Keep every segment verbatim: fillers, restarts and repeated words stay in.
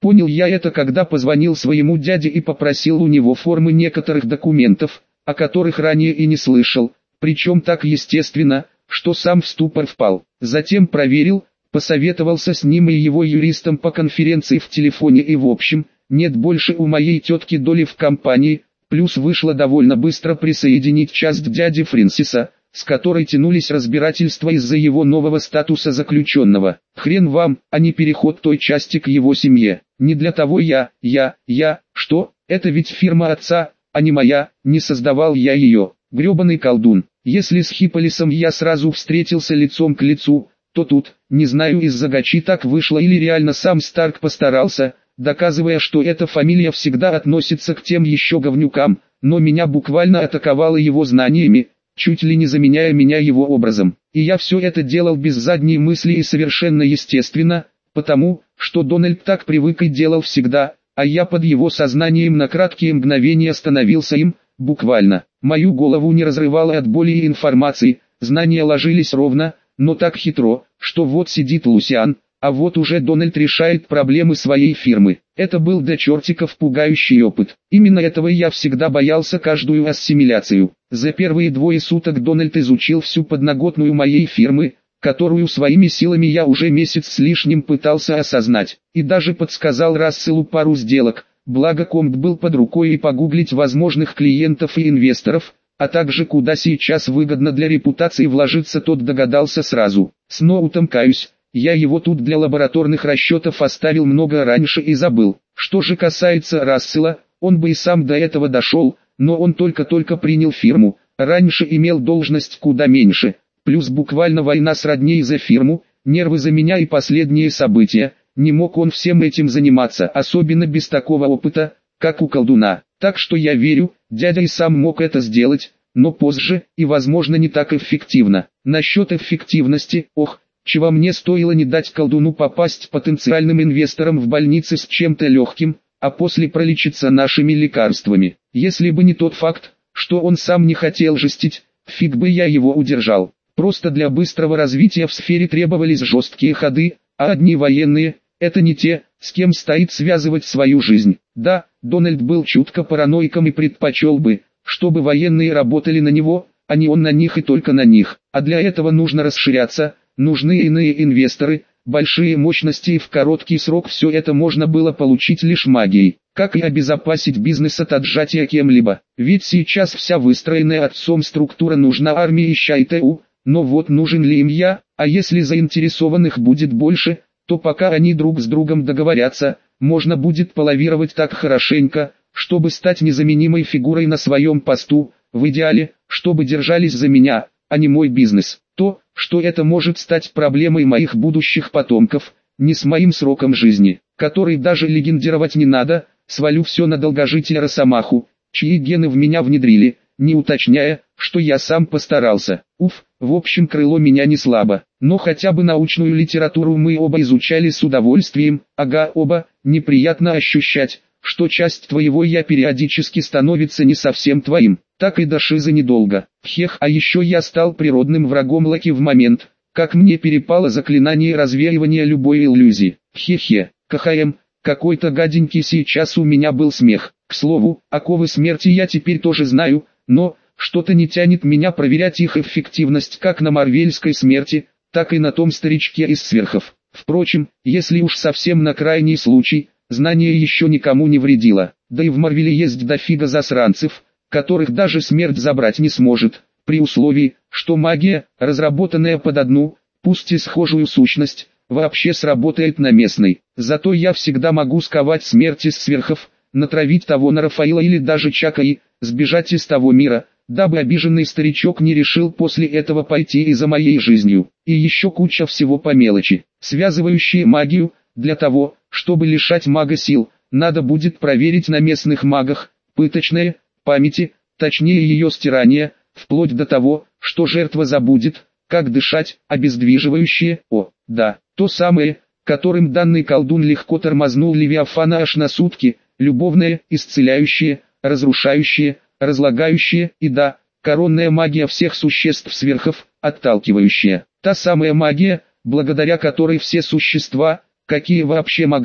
Понял я это, когда позвонил своему дяде и попросил у него формы некоторых документов, о которых ранее и не слышал, причем так естественно, что сам в ступор впал. Затем проверил, посоветовался с ним и его юристом по конференции в телефоне и в общем, нет больше у моей тетки доли в компании, плюс вышло довольно быстро присоединить часть дяди Фрэнсиса, с которой тянулись разбирательства из-за его нового статуса заключенного. Хрен вам, а не переход той части к его семье. Не для того я, я, я, что, это ведь фирма отца, а не моя, не создавал я ее, гребаный колдун. Если с Хипполисом я сразу встретился лицом к лицу, то тут, не знаю, из-за гачи так вышло или реально сам Старк постарался, доказывая, что эта фамилия всегда относится к тем еще говнюкам, но меня буквально атаковало его знаниями, чуть ли не заменяя меня его образом. И я все это делал без задней мысли и совершенно естественно, потому, что Дональд так привык и делал всегда, а я под его сознанием на краткие мгновения становился им, буквально. Мою голову не разрывало от боли и информации, знания ложились ровно, но так хитро, что вот сидит Лусиан, а вот уже Дональд решает проблемы своей фирмы. Это был до чертиков пугающий опыт. Именно этого я всегда боялся каждую ассимиляцию. За первые двое суток Дональд изучил всю подноготную моей фирмы, которую своими силами я уже месяц с лишним пытался осознать, и даже подсказал Расселу пару сделок, благо комп был под рукой и погуглить возможных клиентов и инвесторов, а также куда сейчас выгодно для репутации вложиться тот догадался сразу. С Ноутом каюсь, я его тут для лабораторных расчетов оставил много раньше и забыл. Что же касается Рассела, он бы и сам до этого дошел, но он только-только принял фирму, раньше имел должность куда меньше, плюс буквально война с родней за фирму, нервы за меня и последние события, не мог он всем этим заниматься, особенно без такого опыта, как у колдуна. Так что я верю, дядя и сам мог это сделать, но позже, и возможно не так эффективно. Насчет эффективности, ох, чего мне стоило не дать колдуну попасть потенциальным инвесторам в больнице с чем-то легким, а после пролечиться нашими лекарствами. Если бы не тот факт, что он сам не хотел жестить, фиг бы я его удержал. Просто для быстрого развития в сфере требовались жесткие ходы, а одни военные – это не те, с кем стоит связывать свою жизнь. Да, Дональд был чутко параноиком и предпочел бы, чтобы военные работали на него, а не он на них и только на них. А для этого нужно расширяться, нужны иные инвесторы, большие мощности и в короткий срок все это можно было получить лишь магией. Как и обезопасить бизнес от отжатия кем-либо. Ведь сейчас вся выстроенная отцом структура нужна армии и ЩАИТУ, но вот нужен ли им я, а если заинтересованных будет больше, то пока они друг с другом договорятся, можно будет полавировать так хорошенько, чтобы стать незаменимой фигурой на своем посту, в идеале, чтобы держались за меня, а не мой бизнес. То, что это может стать проблемой моих будущих потомков, не с моим сроком жизни, который даже легендировать не надо, свалю все на долгожителя Росомаху, чьи гены в меня внедрили, не уточняя, что я сам постарался. Уф, в общем крыло меня не слабо, но хотя бы научную литературу мы оба изучали с удовольствием, ага оба, неприятно ощущать, что часть твоего я периодически становится не совсем твоим, так и до шизы недолго. Хех, а еще я стал природным врагом Локи в момент, как мне перепало заклинание развеивания любой иллюзии. Хе-хе, КХМ, какой-то гаденький сейчас у меня был смех. К слову, оковы смерти я теперь тоже знаю, но что-то не тянет меня проверять их эффективность как на марвельской смерти, так и на том старичке из сверхов. Впрочем, если уж совсем на крайний случай, знание еще никому не вредило. Да и в Марвеле есть дофига засранцев, которых даже смерть забрать не сможет, при условии, что магия, разработанная под одну, пусть и схожую сущность, вообще сработает на местной. Зато я всегда могу сковать смерть из сверхов, натравить того на Рафаила или даже Чака и сбежать из того мира, дабы обиженный старичок не решил после этого пойти и за моей жизнью. И еще куча всего по мелочи, связывающие магию. Для того, чтобы лишать мага сил, надо будет проверить на местных магах, пыточные, памяти, точнее ее стирание, вплоть до того, что жертва забудет, как дышать, обездвиживающее, о, да, то самое, которым данный колдун легко тормознул Левиафана аж на сутки, любовное, исцеляющее, разрушающее, разлагающее и да, коронная магия всех существ сверхов, отталкивающая. Та самая магия, благодаря которой все существа, какие вообще могли,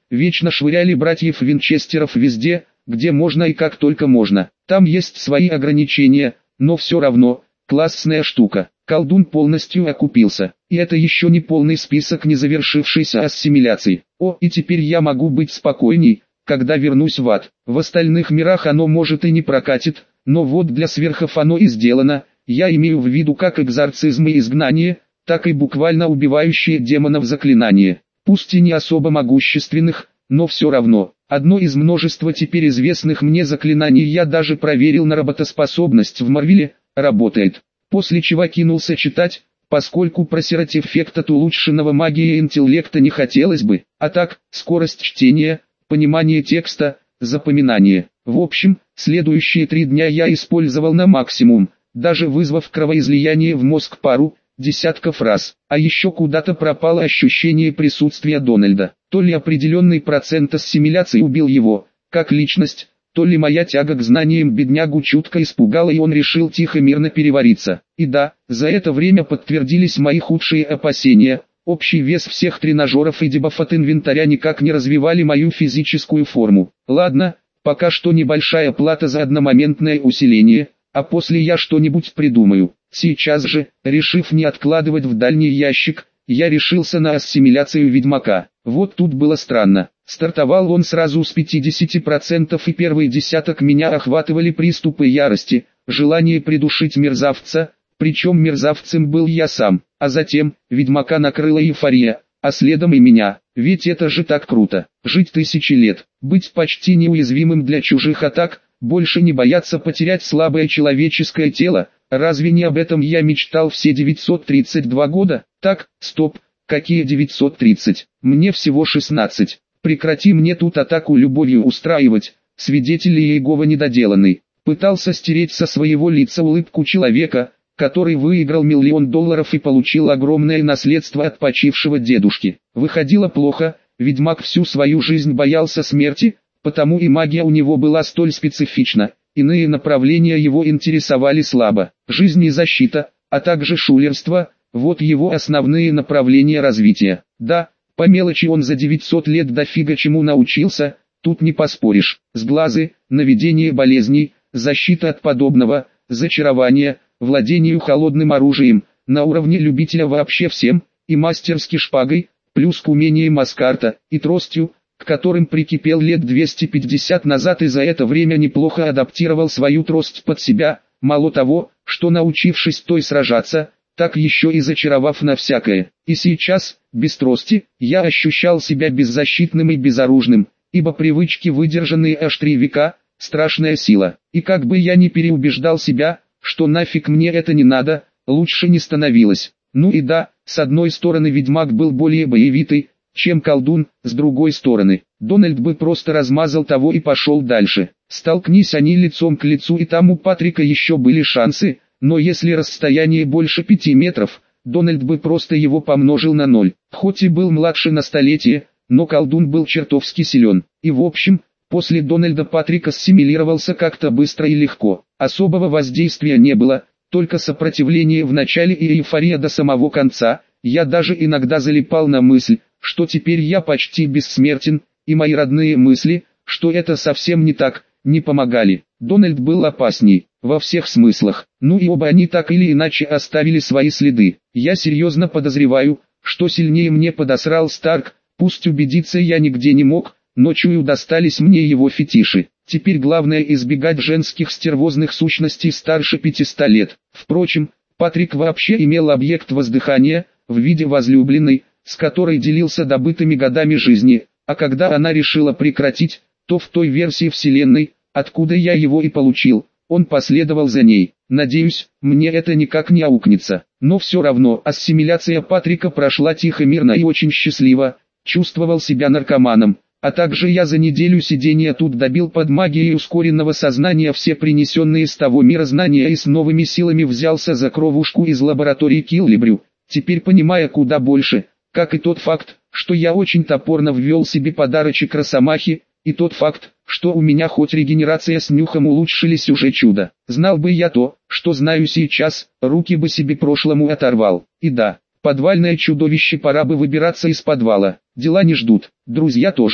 вечно швыряли братьев Винчестеров везде, где можно и как только можно. Там есть свои ограничения, но все равно, классная штука. Колдун полностью окупился. И это еще не полный список незавершившейся ассимиляции. О, и теперь я могу быть спокойней, когда вернусь в ад. В остальных мирах оно может и не прокатит, но вот для сверхов оно и сделано. Я имею в виду как экзорцизм и изгнание, так и буквально убивающие демонов заклинания. Пусть и не особо могущественных, но все равно. Одно из множества теперь известных мне заклинаний я даже проверил на работоспособность в Марвеле, работает. После чего кинулся читать, поскольку просирать эффект от улучшенного магии интеллекта не хотелось бы, а так, скорость чтения, понимание текста, запоминание. В общем, следующие три дня я использовал на максимум, даже вызвав кровоизлияние в мозг пару десятков раз. А еще куда-то пропало ощущение присутствия Дональда. То ли определенный процент ассимиляции убил его, как личность, то ли моя тяга к знаниям беднягу чутко испугала и он решил тихо мирно перевариться. И да, за это время подтвердились мои худшие опасения. Общий вес всех тренажеров и дебаф от инвентаря никак не развивали мою физическую форму. Ладно, пока что небольшая плата за одномоментное усиление, а после я что-нибудь придумаю. Сейчас же, решив не откладывать в дальний ящик, я решился на ассимиляцию ведьмака. Вот тут было странно. Стартовал он сразу с пятидесяти процентов и первый десяток меня охватывали приступы ярости, желание придушить мерзавца, причем мерзавцем был я сам, а затем, ведьмака накрыла эйфория, а следом и меня, ведь это же так круто, жить тысячи лет, быть почти неуязвимым для чужих атак, больше не бояться потерять слабое человеческое тело, разве не об этом я мечтал все девятьсот тридцать два года? Так, стоп, какие девятьсот тридцать, мне всего шестнадцать. Прекрати мне тут атаку любовью устраивать, свидетель Иеговы недоделанный. Пытался стереть со своего лица улыбку человека, который выиграл миллион долларов и получил огромное наследство от почившего дедушки. Выходило плохо, ведьмак всю свою жизнь боялся смерти, потому и магия у него была столь специфична, иные направления его интересовали слабо. Жизнь и защита, а также шулерство, вот его основные направления развития. Да, по мелочи он за девятьсот лет дофига чему научился, тут не поспоришь. Сглазы, наведение болезней, защита от подобного, зачарование, владению холодным оружием, на уровне любителя вообще всем, и мастерски шпагой, плюс к умениям Аскарта, и тростью, к которым прикипел лет двести пятьдесят назад и за это время неплохо адаптировал свою трость под себя, мало того, что научившись той сражаться, так еще и зачаровав на всякое. И сейчас, без трости, я ощущал себя беззащитным и безоружным, ибо привычки, выдержанные аж три века, страшная сила. И как бы я ни переубеждал себя, что нафиг мне это не надо, лучше не становилось. Ну и да, с одной стороны ведьмак был более боевитый, чем колдун, с другой стороны, Дональд бы просто размазал того и пошел дальше. Столкнись они лицом к лицу, и там у Патрика еще были шансы, но если расстояние больше пяти метров, Дональд бы просто его помножил на ноль. Хоть и был младше на столетие, но колдун был чертовски силен. И в общем, после Дональда Патрик ассимилировался как-то быстро и легко. Особого воздействия не было, только сопротивление в начале и эйфория до самого конца. Я даже иногда залипал на мысль, что теперь я почти бессмертен, и мои родные мысли, что это совсем не так, не помогали. Дональд был опасней, во всех смыслах, ну и оба они так или иначе оставили свои следы. Я серьезно подозреваю, что сильнее мне подосрал Старк, пусть убедиться я нигде не мог, но чую достались мне его фетиши. Теперь главное избегать женских стервозных сущностей старше пятисот лет. Впрочем, Патрик вообще имел объект воздыхания, в виде возлюбленной, с которой делился добытыми годами жизни, а когда она решила прекратить, то в той версии вселенной, откуда я его и получил, он последовал за ней. Надеюсь, мне это никак не аукнется. Но все равно ассимиляция Патрика прошла тихо, мирно и очень счастливо, чувствовал себя наркоманом. А также я за неделю сидения тут добил под магией ускоренного сознания все принесенные с того мира знания и с новыми силами взялся за кровушку из лаборатории Киллибрю, теперь понимая куда больше, как и тот факт, что я очень топорно ввел себе подарочек Росомахи, и тот факт, что у меня хоть регенерация с нюхом улучшились уже чудо. Знал бы я то, что знаю сейчас, руки бы себе прошлому оторвал. И да, подвальное чудовище, пора бы выбираться из подвала. Дела не ждут, друзья тоже.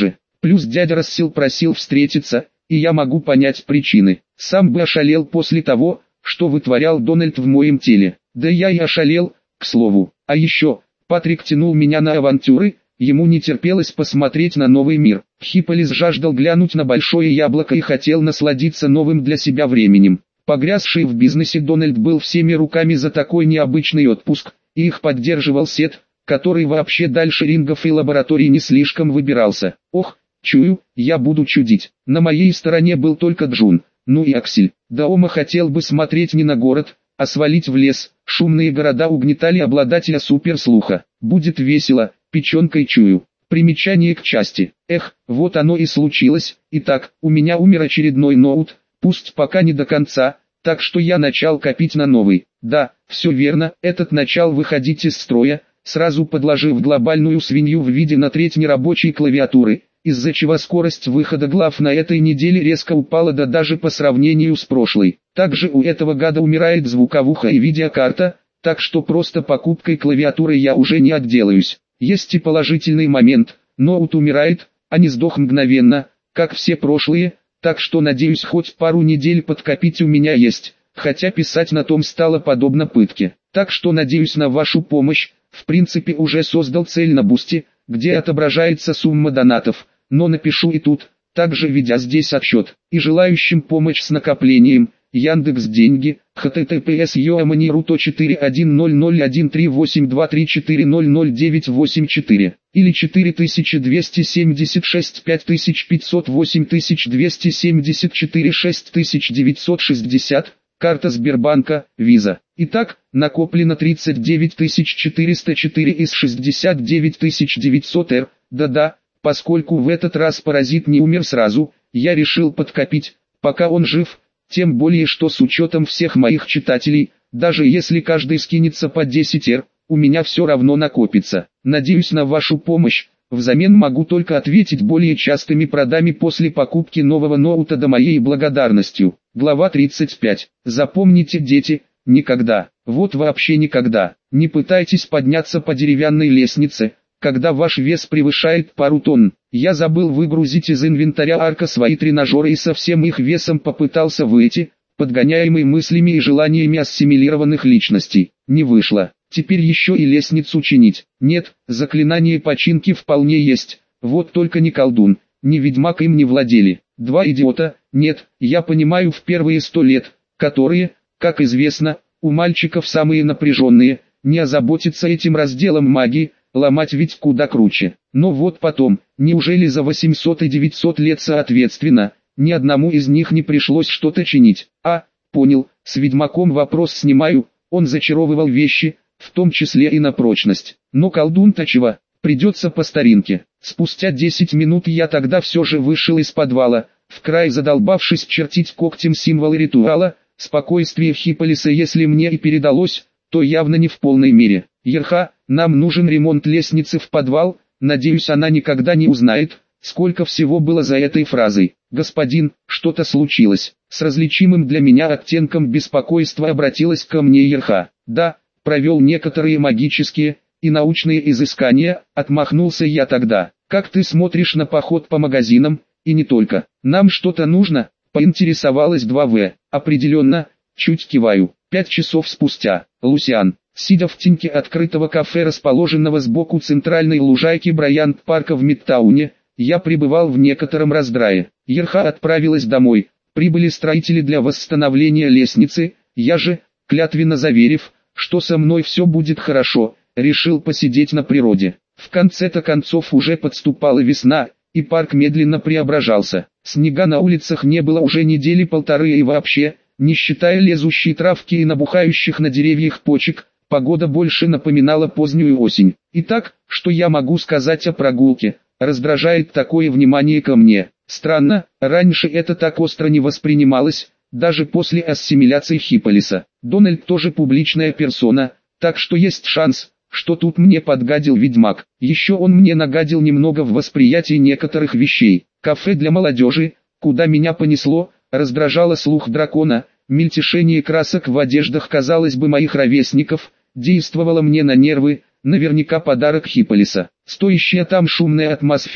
Плюс дядя Рассел просил встретиться, и я могу понять причины. Сам бы ошалел после того, что вытворял Дональд в моем теле. Да я и ошалел, к слову. А еще, Патрик тянул меня на авантюры, ему не терпелось посмотреть на новый мир. Хипполис жаждал глянуть на большое яблоко и хотел насладиться новым для себя временем. Погрязший в бизнесе Дональд был всеми руками за такой необычный отпуск, и их поддерживал Сет, который вообще дальше рингов и лабораторий не слишком выбирался. Ох, чую, я буду чудить. На моей стороне был только Джун, ну и Аксель. Даома хотел бы смотреть не на город, а свалить в лес. Шумные города угнетали обладателя суперслуха. Будет весело, печенкой чую. Примечание к части. Эх, вот оно и случилось. Итак, у меня умер очередной ноут, пусть пока не до конца, так что я начал копить на новый. Да, все верно, этот начал выходить из строя, сразу подложив глобальную свинью в виде на треть нерабочей клавиатуры, из-за чего скорость выхода глав на этой неделе резко упала, да даже по сравнению с прошлой. Также у этого гада умирает звуковуха и видеокарта, так что просто покупкой клавиатуры я уже не отделаюсь. Есть и положительный момент, ноут умирает, а не сдох мгновенно, как все прошлые, так что надеюсь хоть пару недель подкопить у меня есть, хотя писать на том стало подобно пытке. Так что надеюсь на вашу помощь, в принципе уже создал цель на Бусти, где отображается сумма донатов, но напишу и тут, также ведя здесь отчет, и желающим помощь с накоплением, Яндекс Деньги, https yoamani.ru то четыре один ноль ноль один три восемь два три четыре ноль ноль девять восемь четыре, или четыре тысячи двести семьдесят шесть пять тысяч пятьсот восемь тысяч двести семьдесят четыре шесть тысяч девятьсот шестьдесят, карта Сбербанка, Виза. Итак, накоплено тридцать девять тысяч четыреста четыре из шестьдесят девять тысяч девятьсот эр, да-да, поскольку в этот раз паразит не умер сразу, я решил подкопить, пока он жив, тем более что с учетом всех моих читателей, даже если каждый скинется по десять эр, у меня все равно накопится. Надеюсь на вашу помощь, взамен могу только ответить более частыми продами после покупки нового ноута до моей благодарностью. Глава тридцать пять. Запомните, дети, никогда, вот вообще никогда, не пытайтесь подняться по деревянной лестнице, когда ваш вес превышает пару тонн. Я забыл выгрузить из инвентаря арка свои тренажеры и со всем их весом попытался выйти, подгоняемый мыслями и желаниями ассимилированных личностей. Не вышло. Теперь еще и лестницу чинить. Нет, заклинание починки вполне есть, вот только не колдун, ни ведьмак им не владели. Два идиота, нет, я понимаю в первые сто лет, которые, как известно, у мальчиков самые напряженные, не озаботиться этим разделом магии, ломать ведь куда круче. Но вот потом, неужели за восемьсот и девятьсот лет соответственно, ни одному из них не пришлось что-то чинить? А, понял, с ведьмаком вопрос снимаю, он зачаровывал вещи, в том числе и на прочность. Но колдун-то чего, придется по старинке. Спустя десять минут я тогда все же вышел из подвала, в край задолбавшись чертить когтем символы ритуала. Спокойствие Хипполиса если мне и передалось, то явно не в полной мере. Ерха, нам нужен ремонт лестницы в подвал, надеюсь она никогда не узнает, сколько всего было за этой фразой. Господин, что-то случилось. С различимым для меня оттенком беспокойства обратилась ко мне Ерха. Да, провел некоторые магические и научные изыскания, отмахнулся я тогда. Как ты смотришь на поход по магазинам, и не только? Нам что-то нужно? Поинтересовалась два вэ. Определенно, чуть киваю. Пять часов спустя, Лусиан, сидя в теньке открытого кафе, расположенного сбоку центральной лужайки Брайант-парка в Мидтауне, я пребывал в некотором раздрае. Ерха отправилась домой, прибыли строители для восстановления лестницы, я же, клятвенно заверив, что со мной все будет хорошо, решил посидеть на природе. В конце-то концов уже подступала весна, и парк медленно преображался. Снега на улицах не было уже недели полторы и вообще, не считая лезущей травки и набухающих на деревьях почек, погода больше напоминала позднюю осень. Итак, что я могу сказать о прогулке? Раздражает такое внимание ко мне. Странно, раньше это так остро не воспринималось, даже после ассимиляции Хипполиса. Дональд тоже публичная персона, так что есть шанс, что тут мне подгадил ведьмак. Еще он мне нагадил немного в восприятии некоторых вещей. Кафе для молодежи, куда меня понесло, раздражало слух дракона, мельтешение красок в одеждах, казалось бы, моих ровесников, действовало мне на нервы, наверняка подарок Хипполиса. Стоящая там шумная атмосфера,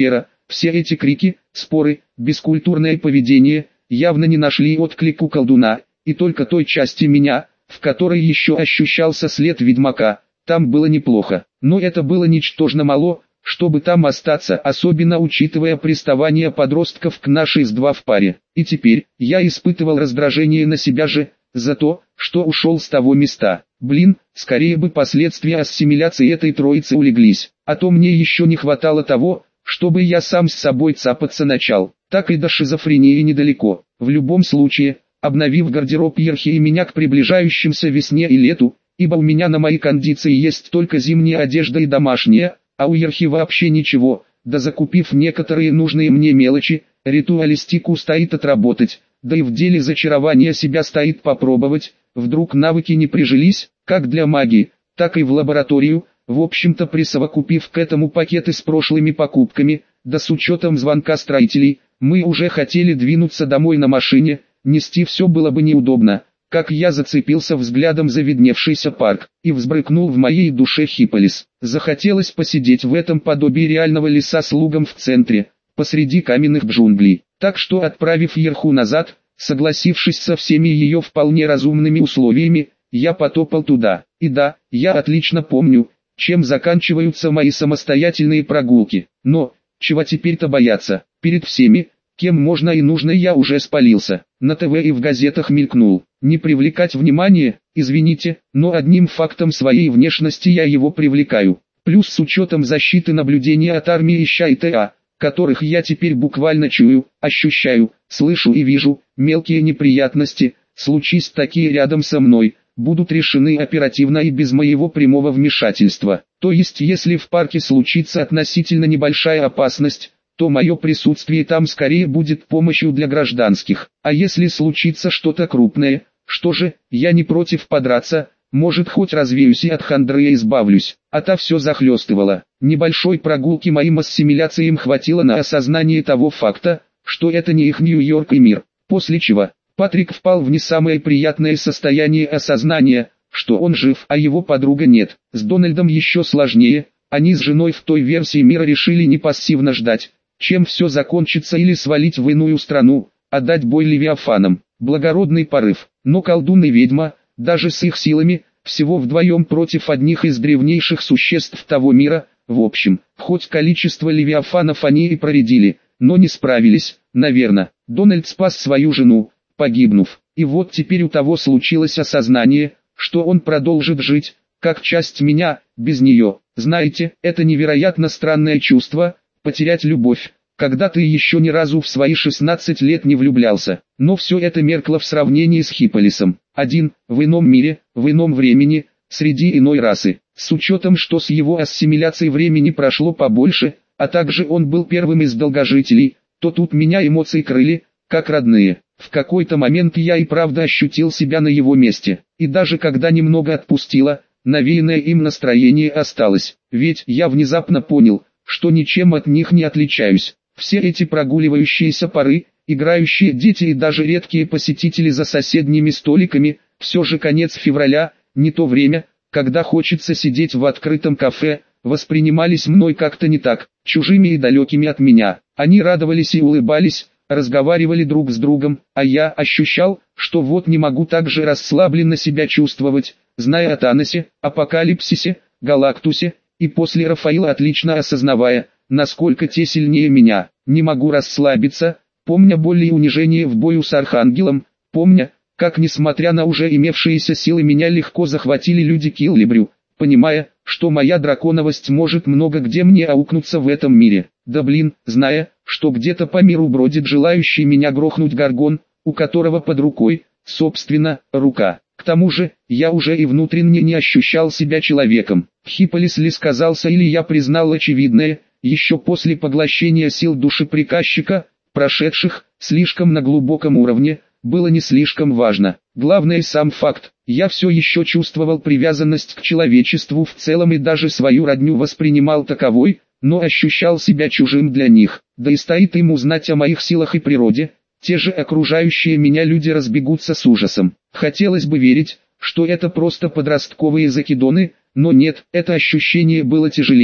Все эти крики, споры, бескультурное поведение, явно не нашли отклик у колдуна, и только той части меня, в которой еще ощущался след ведьмака, там было неплохо. Но это было ничтожно мало, чтобы там остаться, особенно учитывая приставание подростков к нашей с два в паре. И теперь, я испытывал раздражение на себя же, за то, что ушел с того места. Блин, скорее бы последствия ассимиляции этой троицы улеглись, а то мне еще не хватало того, чтобы я сам с собой цапаться начал. Так и до шизофрении недалеко. В любом случае, обновив гардероб Ерхи и меня к приближающимся весне и лету, ибо у меня на мои кондиции есть только зимняя одежда и домашняя, а у Ерхи вообще ничего, да закупив некоторые нужные мне мелочи, ритуалистику стоит отработать, да и в деле зачарования себя стоит попробовать, вдруг навыки не прижились, как для магии, так и в лабораторию, в общем-то присовокупив к этому пакеты с прошлыми покупками, да с учетом звонка строителей, мы уже хотели двинуться домой на машине, нести все было бы неудобно, как я зацепился взглядом за видневшийся парк, и взбрыкнул в моей душе Хиполис. Захотелось посидеть в этом подобии реального леса с лугом в центре, посреди каменных джунглей. Так что, отправив Ерху назад, согласившись со всеми ее вполне разумными условиями, я потопал туда. И да, я отлично помню, чем заканчиваются мои самостоятельные прогулки. Но, чего теперь-то бояться? Перед всеми, кем можно и нужно, я уже спалился. На ТВ и в газетах мелькнул. Не привлекать внимание, извините, но одним фактом своей внешности я его привлекаю. Плюс с учетом защиты наблюдения от армии Ища и ТА, которых я теперь буквально чую, ощущаю, слышу и вижу, мелкие неприятности, случись такие рядом со мной, будут решены оперативно и без моего прямого вмешательства. То есть если в парке случится относительно небольшая опасность, то мое присутствие там скорее будет помощью для гражданских. А если случится что-то крупное, что же, я не против подраться, может хоть развеюсь и от хандры избавлюсь. А та все захлестывала. Небольшой прогулки моим ассимиляциям хватило на осознание того факта, что это не их Нью-Йорк и мир. После чего, Патрик впал в не самое приятное состояние осознания, что он жив, а его подруга нет. С Дональдом еще сложнее, они с женой в той версии мира решили не пассивно ждать, чем все закончится, или свалить в иную страну, отдать бой левиафанам. Благородный порыв, но колдун и ведьма, даже с их силами, всего вдвоем против одних из древнейших существ того мира, в общем, хоть количество левиафанов они и проредили, но не справились, наверное. Дональд спас свою жену, погибнув, и вот теперь у того случилось осознание, что он продолжит жить, как часть меня, без нее. Знаете, это невероятно странное чувство, потерять любовь, когда ты еще ни разу в свои шестнадцать лет не влюблялся. Но все это меркло в сравнении с Хиполисом. Один, в ином мире, в ином времени, среди иной расы. С учетом, что с его ассимиляцией времени прошло побольше, а также он был первым из долгожителей, то тут меня эмоции крыли, как родные. В какой-то момент я и правда ощутил себя на его месте. И даже когда немного отпустило, навеянное им настроение осталось. Ведь я внезапно понял, что ничем от них не отличаюсь. Все эти прогуливающиеся пары, играющие дети и даже редкие посетители за соседними столиками, все же конец февраля, не то время, когда хочется сидеть в открытом кафе, воспринимались мной как-то не так, чужими и далекими от меня. Они радовались и улыбались, разговаривали друг с другом, а я ощущал, что вот не могу так же расслабленно себя чувствовать, зная о Таносе, Апокалипсисе, Галактусе, и после Рафаила отлично осознавая, насколько те сильнее меня. Не могу расслабиться, помня боль и унижение в бою с Архангелом, помня, как несмотря на уже имевшиеся силы меня легко захватили люди Киллибрю, понимая, что моя драконовость может много где мне аукнуться в этом мире. Да блин, зная, что где-то по миру бродит желающий меня грохнуть горгон, у которого под рукой, собственно, рука. К тому же, я уже и внутренне не ощущал себя человеком. Хиполис ли сказался, или я признал очевидное, еще после поглощения сил души приказчика, прошедших, слишком на глубоком уровне, было не слишком важно. Главное сам факт, я все еще чувствовал привязанность к человечеству в целом и даже свою родню воспринимал таковой, но ощущал себя чужим для них. Да и стоит им узнать о моих силах и природе, те же окружающие меня люди разбегутся с ужасом. Хотелось бы верить, что это просто подростковые закидоны, но нет, это ощущение было тяжелее,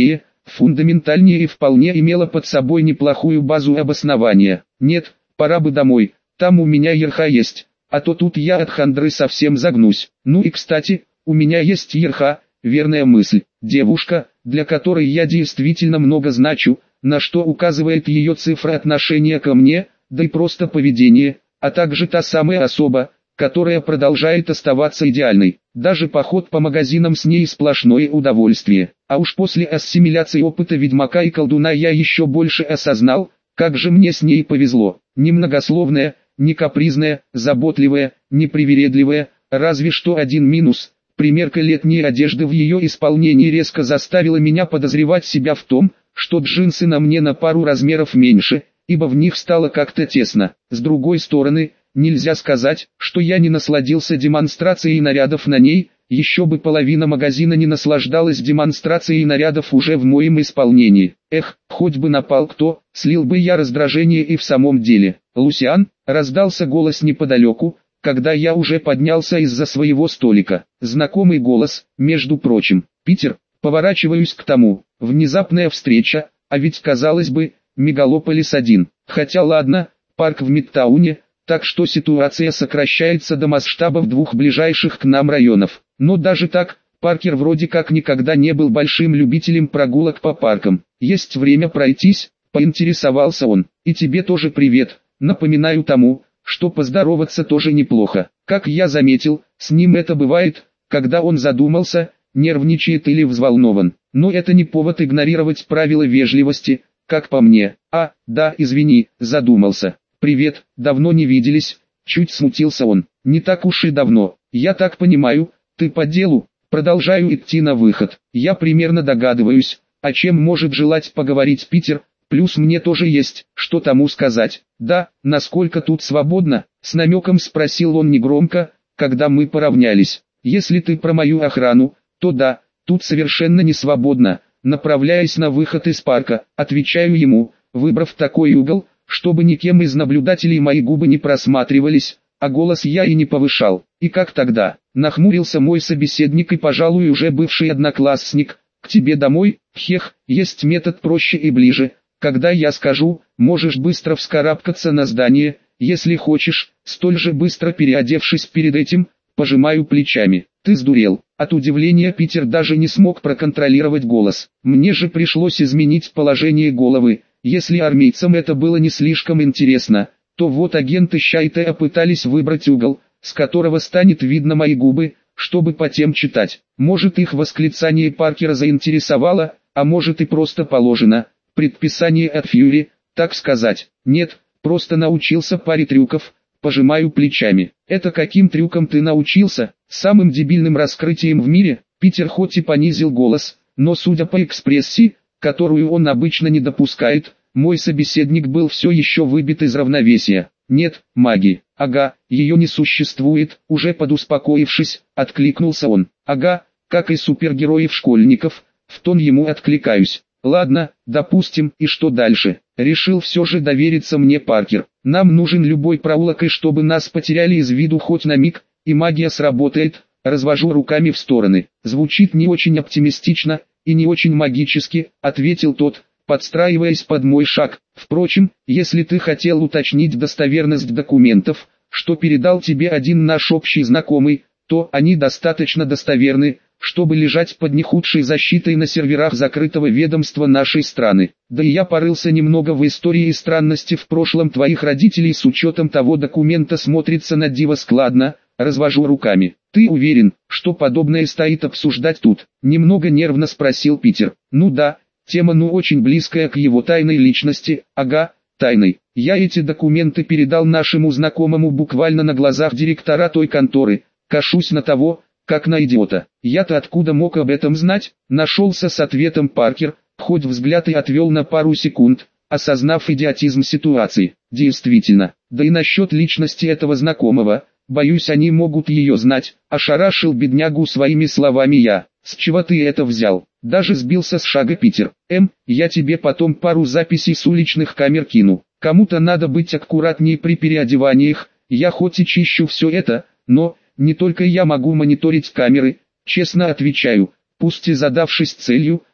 фундаментальнее и вполне имела под собой неплохую базу обоснования. Нет, пора бы домой, там у меня ерха есть, а то тут я от хандры совсем загнусь. Ну и кстати, у меня есть ерха, верная мысль, девушка, для которой я действительно много значу, на что указывает ее цифра отношения ко мне, да и просто поведение, а также та самая особа, которая продолжает оставаться идеальной. Даже поход по магазинам с ней сплошное удовольствие. А уж после ассимиляции опыта ведьмака и колдуна я еще больше осознал, как же мне с ней повезло. Немногословная, не капризная, заботливая, не привередливая, разве что один минус. Примерка летней одежды в ее исполнении резко заставила меня подозревать себя в том, что джинсы на мне на пару размеров меньше, ибо в них стало как-то тесно. С другой стороны, нельзя сказать, что я не насладился демонстрацией нарядов на ней, еще бы половина магазина не наслаждалась демонстрацией нарядов уже в моем исполнении. Эх, хоть бы напал кто, слил бы я раздражение и в самом деле. «Лусиан», — раздался голос неподалеку, когда я уже поднялся из-за своего столика. Знакомый голос, между прочим. «Питер», поворачиваюсь к тому. Внезапная встреча, а ведь казалось бы, Мегалополис один. Хотя ладно, парк в Мидтауне, так что ситуация сокращается до масштабов двух ближайших к нам районов. Но даже так, Паркер вроде как никогда не был большим любителем прогулок по паркам. «Есть время пройтись?» — поинтересовался он. «И тебе тоже привет. Напоминаю тому, что поздороваться тоже неплохо. Как я заметил, с ним это бывает, когда он задумался, нервничает или взволнован. Но это не повод игнорировать правила вежливости, как по мне. А, да, извини, задумался. Привет, давно не виделись», — чуть смутился он. «Не так уж и давно. Я так понимаю, ты по делу?» Продолжаю идти на выход. Я примерно догадываюсь, о чем может желать поговорить Питер, плюс мне тоже есть, что тому сказать. «Да, насколько тут свободно?» — с намеком спросил он негромко, когда мы поравнялись. «Если ты про мою охрану, то да, тут совершенно не свободно». Направляясь на выход из парка, отвечаю ему, выбрав такой угол, чтобы никем из наблюдателей мои губы не просматривались, а голос я и не повышал. «И как тогда?» — нахмурился мой собеседник и, пожалуй, уже бывший одноклассник. «К тебе домой? Хех, есть метод проще и ближе. Когда я скажу, можешь быстро вскарабкаться на здание, если хочешь, столь же быстро переодевшись перед этим». Пожимаю плечами. «Ты сдурел?» От удивления Питер даже не смог проконтролировать голос. Мне же пришлось изменить положение головы. Если армейцам это было не слишком интересно, то вот агенты Щайтея пытались выбрать угол, с которого станет видно мои губы, чтобы потом читать. Может, их восклицание Паркера заинтересовало, а может и просто положено. Предписание от Фьюри, так сказать. Нет, просто научился паре трюков. Пожимаю плечами. «Это каким трюком ты научился?» Самым дебильным раскрытием в мире. Питер хоть и понизил голос, но судя по экспрессии, которую он обычно не допускает, мой собеседник был все еще выбит из равновесия. «Нет, магии. Ага, ее не существует», уже подуспокоившись, откликнулся он. «Ага, как и супергероев-школьников», в тон ему откликаюсь. «Ладно, допустим, и что дальше?» Решил все же довериться мне Паркер. «Нам нужен любой проулок, и чтобы нас потеряли из виду хоть на миг, и магия сработает». Развожу руками в стороны. «Звучит не очень оптимистично и не очень магически», ответил тот, подстраиваясь под мой шаг. «Впрочем, если ты хотел уточнить достоверность документов, что передал тебе один наш общий знакомый, то они достаточно достоверны, чтобы лежать под не худшей защитой на серверах закрытого ведомства нашей страны. Да и я порылся немного в истории и странности в прошлом твоих родителей, с учетом того документа смотрится на диво складно». Развожу руками. «Ты уверен, что подобное стоит обсуждать тут?» Немного нервно спросил Питер. «Ну да, тема ну очень близкая к его тайной личности». «Ага, тайной. Я эти документы передал нашему знакомому буквально на глазах директора той конторы. Кашусь на того, как на идиота. Я-то откуда мог об этом знать?» Нашелся с ответом Паркер, хоть взгляд и отвел на пару секунд, осознав идиотизм ситуации. «Действительно, да и насчет личности этого знакомого, боюсь, они могут ее знать», ошарашил беднягу своими словами я. «С чего ты это взял?» Даже сбился с шага Питер. «Эм, я тебе потом пару записей с уличных камер кину. Кому-то надо быть аккуратнее при переодеваниях. Я хоть и чищу все это, но не только я могу мониторить камеры, честно отвечаю, пусть и задавшись целью,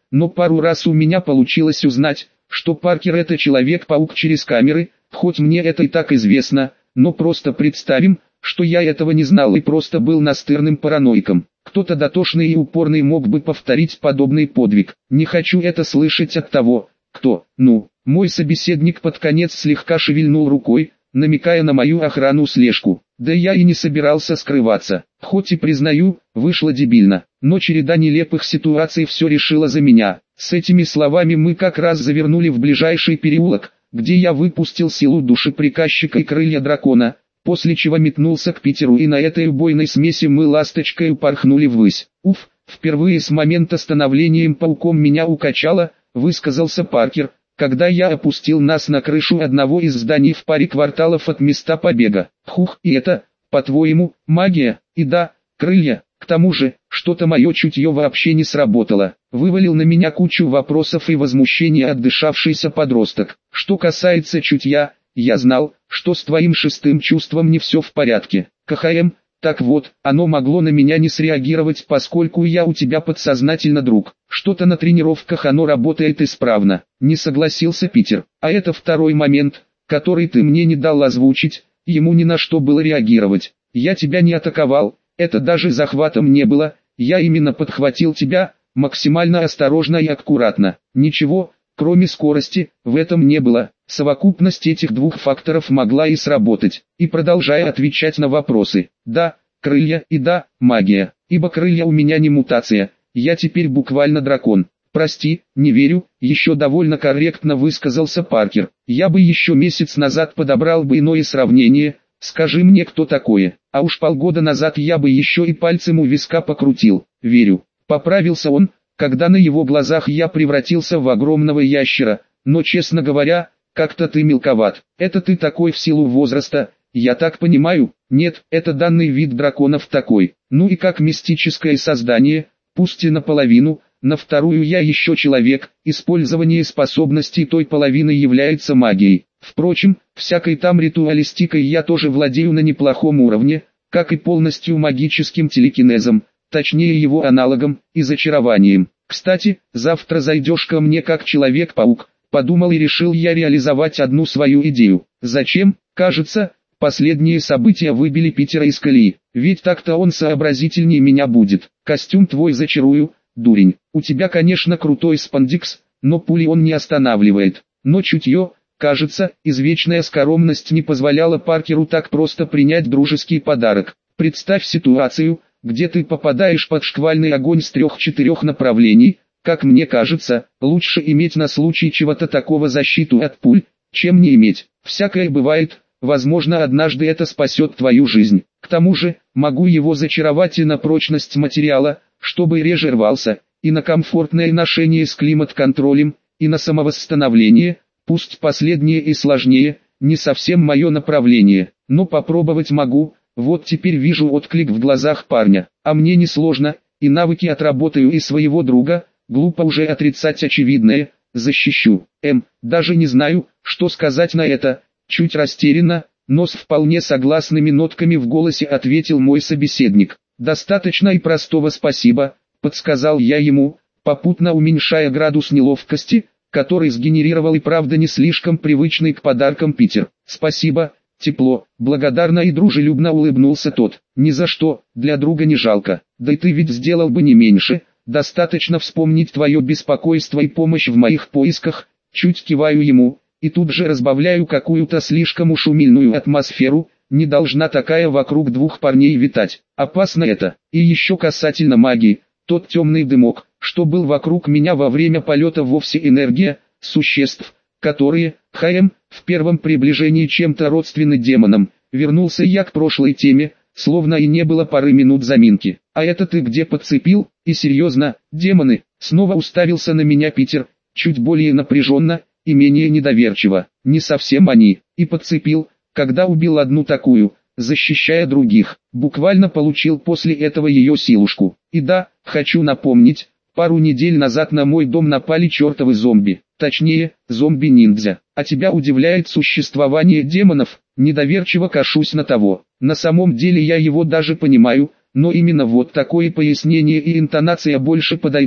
но пару раз у меня получилось узнать, что Паркер это Человек-паук через камеры, хоть мне это и так известно, но просто представим, что я этого не знал и просто был настырным параноиком. Кто-то дотошный и упорный мог бы повторить подобный подвиг. Не хочу это слышать от того, кто, ну, мой собеседник под конец слегка шевельнул рукой, намекая на мою охрану-слежку. Да я и не собирался скрываться, хоть и признаю, вышло дебильно, но череда нелепых ситуаций все решила за меня. С этими словами мы как раз завернули в ближайший переулок, где я выпустил силу души приказчика и крылья дракона, после чего метнулся к Питеру, и на этой убойной смеси мы ласточкой упорхнули ввысь. Уф, впервые с момента становления пауком меня укачало, высказался Паркер, когда я опустил нас на крышу одного из зданий в паре кварталов от места побега. Хух, и это, по-твоему, магия? И да, крылья. К тому же, что-то мое чутье вообще не сработало. Вывалил на меня кучу вопросов и возмущения отдышавшийся подросток. Что касается чутья, я знал, что с твоим шестым чувством не все в порядке. КХМ, так вот, оно могло на меня не среагировать, поскольку я у тебя подсознательно друг. Что-то на тренировках оно работает исправно. Не согласился Питер. А это второй момент, который ты мне не дал озвучить, ему ни на что было реагировать. Я тебя не атаковал, это даже захватом не было, я именно подхватил тебя, максимально осторожно и аккуратно. Ничего, кроме скорости, в этом не было. Совокупность этих двух факторов могла и сработать. И продолжая отвечать на вопросы. Да, крылья и да, магия. Ибо крылья у меня не мутация, я теперь буквально дракон. Прости, не верю, еще довольно корректно высказался Паркер. Я бы еще месяц назад подобрал бы иное сравнение. Скажи мне, кто такое, а уж полгода назад я бы еще и пальцем у виска покрутил. Верю. Поправился он, когда на его глазах я превратился в огромного ящера, но честно говоря, как-то ты мелковат. Это ты такой в силу возраста, я так понимаю? Нет, это данный вид драконов такой. Ну и как мистическое создание, пусть и наполовину, на вторую я еще человек, использование способностей той половины является магией. Впрочем, всякой там ритуалистикой я тоже владею на неплохом уровне, как и полностью магическим телекинезом, точнее его аналогом, и зачарованием. Кстати, завтра зайдешь ко мне как Человек-паук. Подумал и решил я реализовать одну свою идею. Зачем? Кажется, последние события выбили Питера из колеи. Ведь так-то он сообразительнее меня будет. Костюм твой зачарую, дурень. У тебя, конечно, крутой спандикс, но пули он не останавливает. Но чутье, кажется, извечная скоромность не позволяла Паркеру так просто принять дружеский подарок. Представь ситуацию, где ты попадаешь под шквальный огонь с трех-четырех направлений. Как мне кажется, лучше иметь на случай чего-то такого защиту от пуль, чем не иметь. Всякое бывает, возможно, однажды это спасет твою жизнь. К тому же, могу его зачаровать и на прочность материала, чтобы реже рвался, и на комфортное ношение с климат-контролем, и на самовосстановление, пусть последнее и сложнее, не совсем мое направление, но попробовать могу. Вот теперь вижу отклик в глазах парня, а мне не сложно, и навыки отработаю и своего друга. Глупо уже отрицать очевидное, защищу. М, даже не знаю, что сказать на это, чуть растерянно, но с вполне согласными нотками в голосе ответил мой собеседник. Достаточно и простого спасибо, подсказал я ему, попутно уменьшая градус неловкости, который сгенерировал и правда не слишком привычный к подаркам Питер. Спасибо, тепло, благодарно и дружелюбно улыбнулся тот. Ни за что, для друга не жалко, да и ты ведь сделал бы не меньше. Достаточно вспомнить твое беспокойство и помощь в моих поисках, чуть киваю ему, и тут же разбавляю какую-то слишком уж умильную атмосферу, не должна такая вокруг двух парней витать, опасно это. И еще касательно магии, тот темный дымок, что был вокруг меня во время полета, вовсе энергия существ, которые, ХМ, в первом приближении чем-то родственны демонам. Вернулся я к прошлой теме, словно и не было пары минут заминки. А это ты где подцепил? И серьезно, демоны? Снова уставился на меня Питер, чуть более напряженно и менее недоверчиво. Не совсем они. И подцепил, когда убил одну такую, защищая других. Буквально получил после этого ее силушку. И да, хочу напомнить, пару недель назад на мой дом напали чертовы зомби. Точнее, зомби-ниндзя. А тебя удивляет существование демонов? Недоверчиво кашусь на того. На самом деле я его даже понимаю, но именно вот такое пояснение и интонация больше подойдут,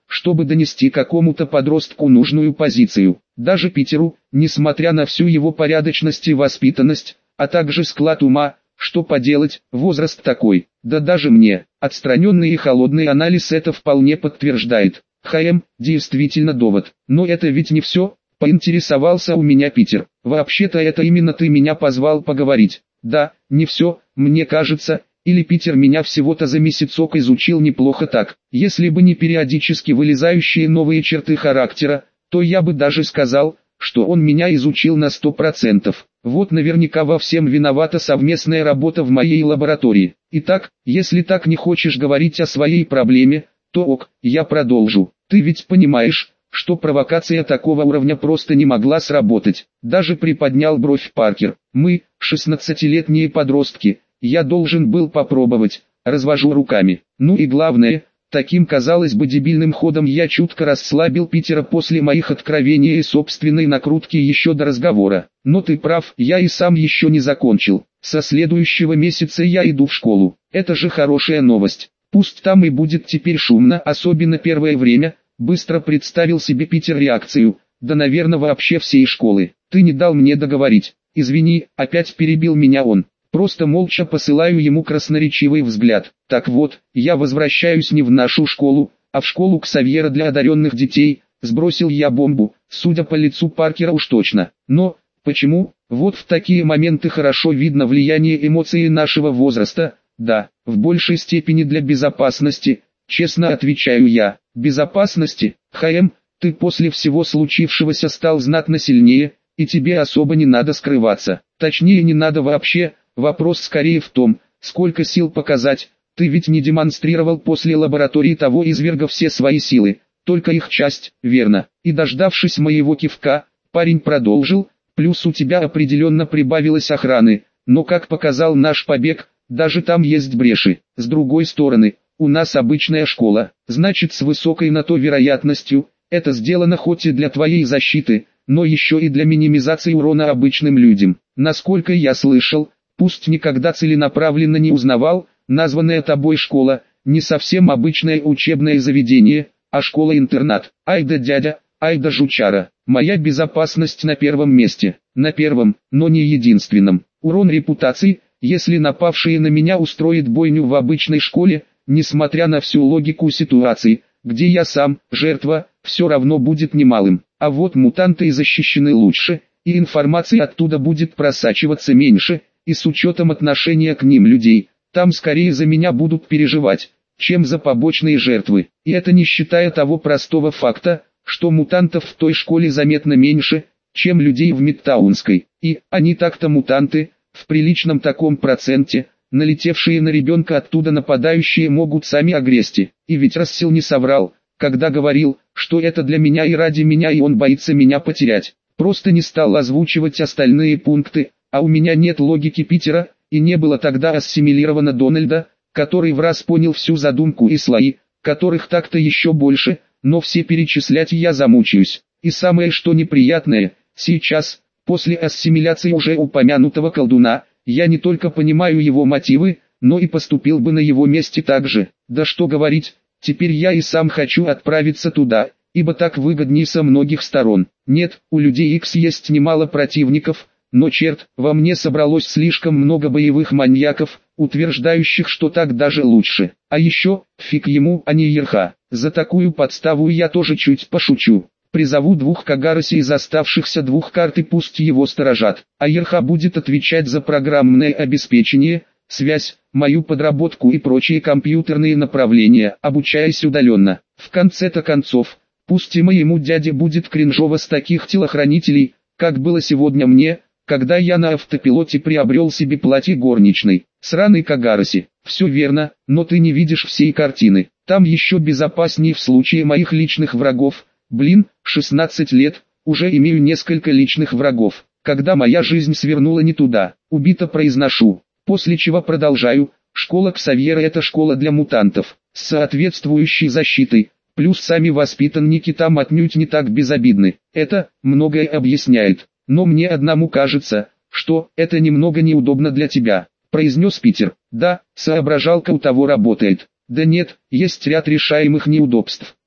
чтобы донести какому-то подростку нужную позицию. Даже Питеру, несмотря на всю его порядочность и воспитанность, а также склад ума, что поделать, возраст такой. Да даже мне, отстраненный и холодный анализ это вполне подтверждает. ХМ, действительно довод. Но это ведь не все, поинтересовался у меня Питер. Вообще-то это именно ты меня позвал поговорить. Да, не все, мне кажется, или Питер меня всего-то за месяцок изучил неплохо так. Если бы не периодически вылезающие новые черты характера, то я бы даже сказал, что он меня изучил на сто процентов. Вот наверняка во всем виновата совместная работа в моей лаборатории. Итак, если так не хочешь говорить о своей проблеме, то ок, я продолжу. Ты ведь понимаешь, что провокация такого уровня просто не могла сработать. Даже приподнял бровь Паркер. Мы, шестнадцатилетние подростки, я должен был попробовать, развожу руками. Ну и главное, таким казалось бы дебильным ходом я чутко расслабил Питера после моих откровений и собственной накрутки еще до разговора. Но ты прав, я и сам еще не закончил. Со следующего месяца я иду в школу. Это же хорошая новость. Пусть там и будет теперь шумно, особенно первое время. Быстро представил себе Питер реакцию, да наверное вообще всей школы. Ты не дал мне договорить. Извини, опять перебил меня он. Просто молча посылаю ему красноречивый взгляд. Так вот, я возвращаюсь не в нашу школу, а в школу Ксавьера для одаренных детей. Сбросил я бомбу, судя по лицу Паркера уж точно. Но, почему? Вот в такие моменты хорошо видно влияние эмоций нашего возраста. Да, в большей степени для безопасности. Честно отвечаю я. Безопасности, ХМ, ты после всего случившегося стал знатно сильнее, и тебе особо не надо скрываться. Точнее не надо вообще, вопрос скорее в том, сколько сил показать. Ты ведь не демонстрировал после лаборатории того изверга все свои силы, только их часть, верно. И дождавшись моего кивка, парень продолжил, плюс у тебя определенно прибавилось охраны, но как показал наш побег, даже там есть бреши. С другой стороны, у нас обычная школа, значит с высокой на то вероятностью, это сделано хоть и для твоей защиты, но еще и для минимизации урона обычным людям. Насколько я слышал, пусть никогда целенаправленно не узнавал, названная тобой школа, не совсем обычное учебное заведение, а школа-интернат. Ай да дядя, ай да жучара, моя безопасность на первом месте, на первом, но не единственном. Урон репутации, если напавшие на меня устроят бойню в обычной школе, несмотря на всю логику ситуации, где я сам, жертва, все равно будет немалым. А вот мутанты защищены лучше, и информации оттуда будет просачиваться меньше, и с учетом отношения к ним людей, там скорее за меня будут переживать, чем за побочные жертвы. И это не считая того простого факта, что мутантов в той школе заметно меньше, чем людей в Мидтаунской. И, они так-то мутанты, в приличном таком проценте, налетевшие на ребенка оттуда нападающие могут сами огрести. И ведь Рассел не соврал, когда говорил, что это для меня и ради меня и он боится меня потерять. Просто не стал озвучивать остальные пункты, а у меня нет логики Питера, и не было тогда ассимилировано Дональда, который в раз понял всю задумку и слои, которых так-то еще больше, но все перечислять я замучаюсь. И самое что неприятное, сейчас, после ассимиляции уже упомянутого колдуна, я не только понимаю его мотивы, но и поступил бы на его месте так же. Да что говорить, теперь я и сам хочу отправиться туда, ибо так выгоднее со многих сторон. Нет, у людей X есть немало противников, но черт, во мне собралось слишком много боевых маньяков, утверждающих, что так даже лучше. А еще, фиг ему, а не Ерха. За такую подставу я тоже чуть пошучу. Призову двух Кагароси из оставшихся двух карт и пусть его сторожат, а Ерха будет отвечать за программное обеспечение, связь, мою подработку и прочие компьютерные направления, обучаясь удаленно. В конце-то концов, пусть и моему дяде будет кринжово с таких телохранителей, как было сегодня мне, когда я на автопилоте приобрел себе платье горничной. Сраный Кагароси, все верно, но ты не видишь всей картины. Там еще безопаснее в случае моих личных врагов. Блин, шестнадцать лет, уже имею несколько личных врагов. Когда моя жизнь свернула не туда, убито произношу. После чего продолжаю, школа Ксавьера это школа для мутантов, с соответствующей защитой, плюс сами воспитанники там отнюдь не так безобидны. Это многое объясняет, но мне одному кажется, что это немного неудобно для тебя, произнес Питер. Да, соображалка у того работает. Да нет, есть ряд решаемых неудобств.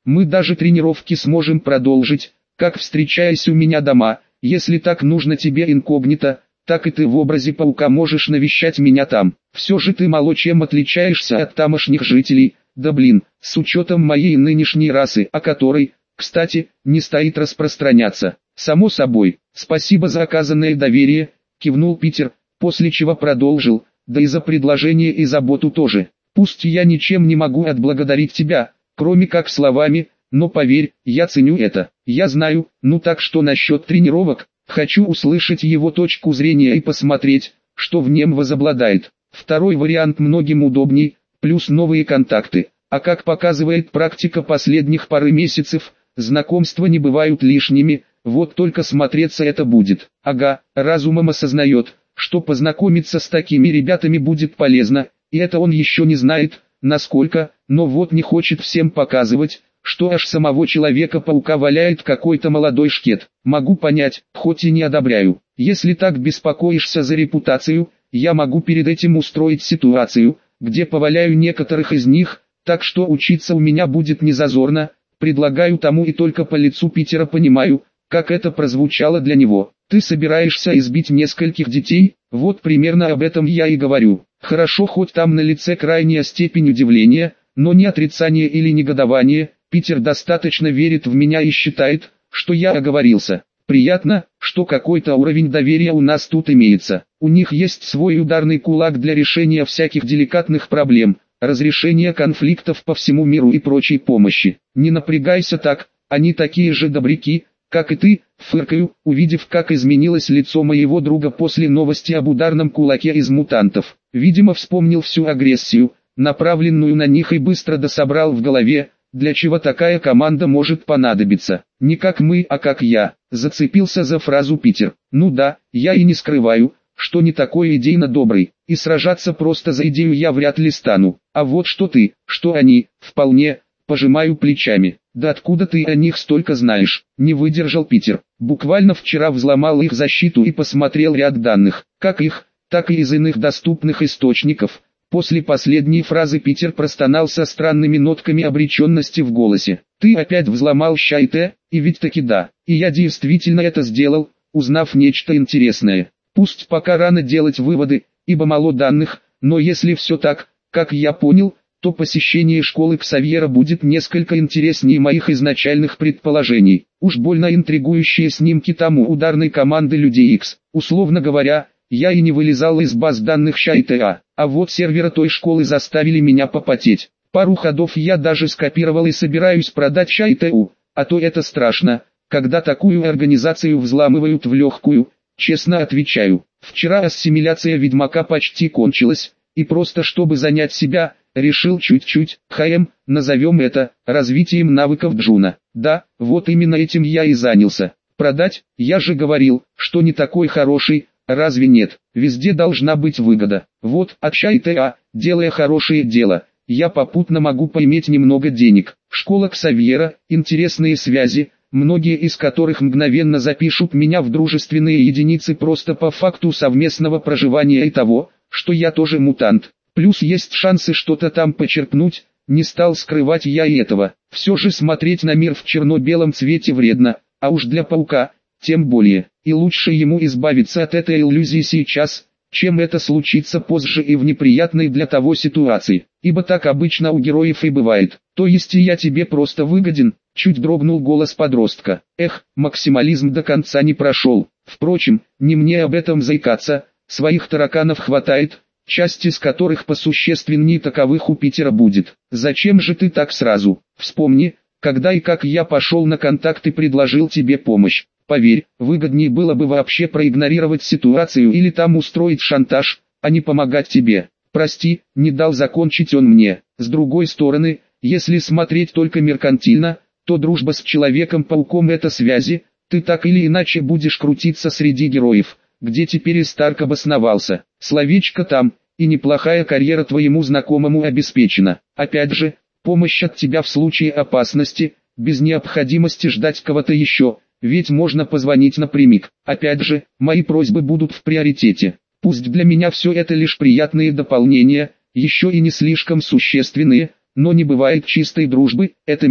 Мы даже тренировки сможем продолжить, как встречаясь у меня дома. Если так нужно тебе инкогнито, так и ты в образе паука можешь навещать меня там. Все же ты мало чем отличаешься от тамошних жителей, да блин, с учетом моей нынешней расы, о которой, кстати, не стоит распространяться. Само собой, спасибо за оказанное доверие, кивнул Питер, после чего продолжил, да и за предложение и заботу тоже. Пусть я ничем не могу отблагодарить тебя, кроме как словами, но поверь, я ценю это. Я знаю, ну так что насчет тренировок? Хочу услышать его точку зрения и посмотреть, что в нем возобладает. Второй вариант многим удобней, плюс новые контакты. А как показывает практика последних пары месяцев, знакомства не бывают лишними, вот только смотреться это будет. Ага, разумом осознает, что познакомиться с такими ребятами будет полезно, и это он еще не знает, насколько, но вот не хочет всем показывать, что аж самого Человека-паука валяет какой-то молодой шкет. Могу понять, хоть и не одобряю. Если так беспокоишься за репутацию, я могу перед этим устроить ситуацию, где поваляю некоторых из них, так что учиться у меня будет не зазорно. Предлагаю тому, и только по лицу Питера понимаю, как это прозвучало для него. Ты собираешься избить нескольких детей? Вот примерно об этом я и говорю. Хорошо, хоть там на лице крайняя степень удивления, но не отрицание или негодование. Питер достаточно верит в меня и считает, что я оговорился. Приятно, что какой-то уровень доверия у нас тут имеется. У них есть свой ударный кулак для решения всяких деликатных проблем, разрешения конфликтов по всему миру и прочей помощи. Не напрягайся так, они такие же добряки, как и ты, фыркаю, увидев, как изменилось лицо моего друга после новости об ударном кулаке из мутантов. Видимо, вспомнил всю агрессию, направленную на них, и быстро дособрал в голове, для чего такая команда может понадобиться. Не как мы, а как я. Зацепился за фразу Питер. Ну да, я и не скрываю, что не такой идейно добрый, и сражаться просто за идею я вряд ли стану. А вот что ты, что они, вполне, пожимаю плечами. Да откуда ты о них столько знаешь? Не выдержал Питер. Буквально вчера взломал их защиту и посмотрел ряд данных, как их, так и из иных доступных источников. После последней фразы Питер простонал со странными нотками обреченности в голосе. Ты опять взломал Щайте, и ведь таки да. И я действительно это сделал, узнав нечто интересное. Пусть пока рано делать выводы, ибо мало данных, но если все так, как я понял, то посещение школы Ксавьера будет несколько интереснее моих изначальных предположений. Уж больно интригующие снимки там у ударной команды Людей Икс. Условно говоря, я и не вылезал из баз данных Щайта, а вот сервера той школы заставили меня попотеть. Пару ходов я даже скопировал и собираюсь продать Щайту, а то это страшно, когда такую организацию взламывают в легкую. Честно отвечаю, вчера ассимиляция Ведьмака почти кончилась, и просто чтобы занять себя, решил чуть-чуть, хм, назовем это, развитием навыков Джуна. Да, вот именно этим я и занялся. Продать, я же говорил, что не такой хороший. Разве нет? Везде должна быть выгода. Вот, от Щайта, делая хорошее дело, я попутно могу поиметь немного денег. Школа Ксавьера, интересные связи, многие из которых мгновенно запишут меня в дружественные единицы просто по факту совместного проживания и того, что я тоже мутант. Плюс есть шансы что-то там почерпнуть, не стал скрывать я и этого. Все же смотреть на мир в черно-белом цвете вредно, а уж для паука, тем более. И лучше ему избавиться от этой иллюзии сейчас, чем это случится позже и в неприятной для того ситуации. Ибо так обычно у героев и бывает. То есть и я тебе просто выгоден, чуть дрогнул голос подростка. Эх, максимализм до конца не прошел. Впрочем, не мне об этом заикаться, своих тараканов хватает, часть из которых посущественнее таковых у Питера будет. Зачем же ты так сразу? Вспомни, когда и как я пошел на контакт и предложил тебе помощь. Поверь, выгоднее было бы вообще проигнорировать ситуацию или там устроить шантаж, а не помогать тебе. Прости, не дал закончить он мне. С другой стороны, если смотреть только меркантильно, то дружба с Человеком-пауком — это связи, ты так или иначе будешь крутиться среди героев, где теперь и Старк обосновался. Словечко там, и неплохая карьера твоему знакомому обеспечена. Опять же, помощь от тебя в случае опасности, без необходимости ждать кого-то еще. Ведь можно позвонить напрямик. Опять же, мои просьбы будут в приоритете. Пусть для меня все это лишь приятные дополнения, еще и не слишком существенные, но не бывает чистой дружбы, это миф.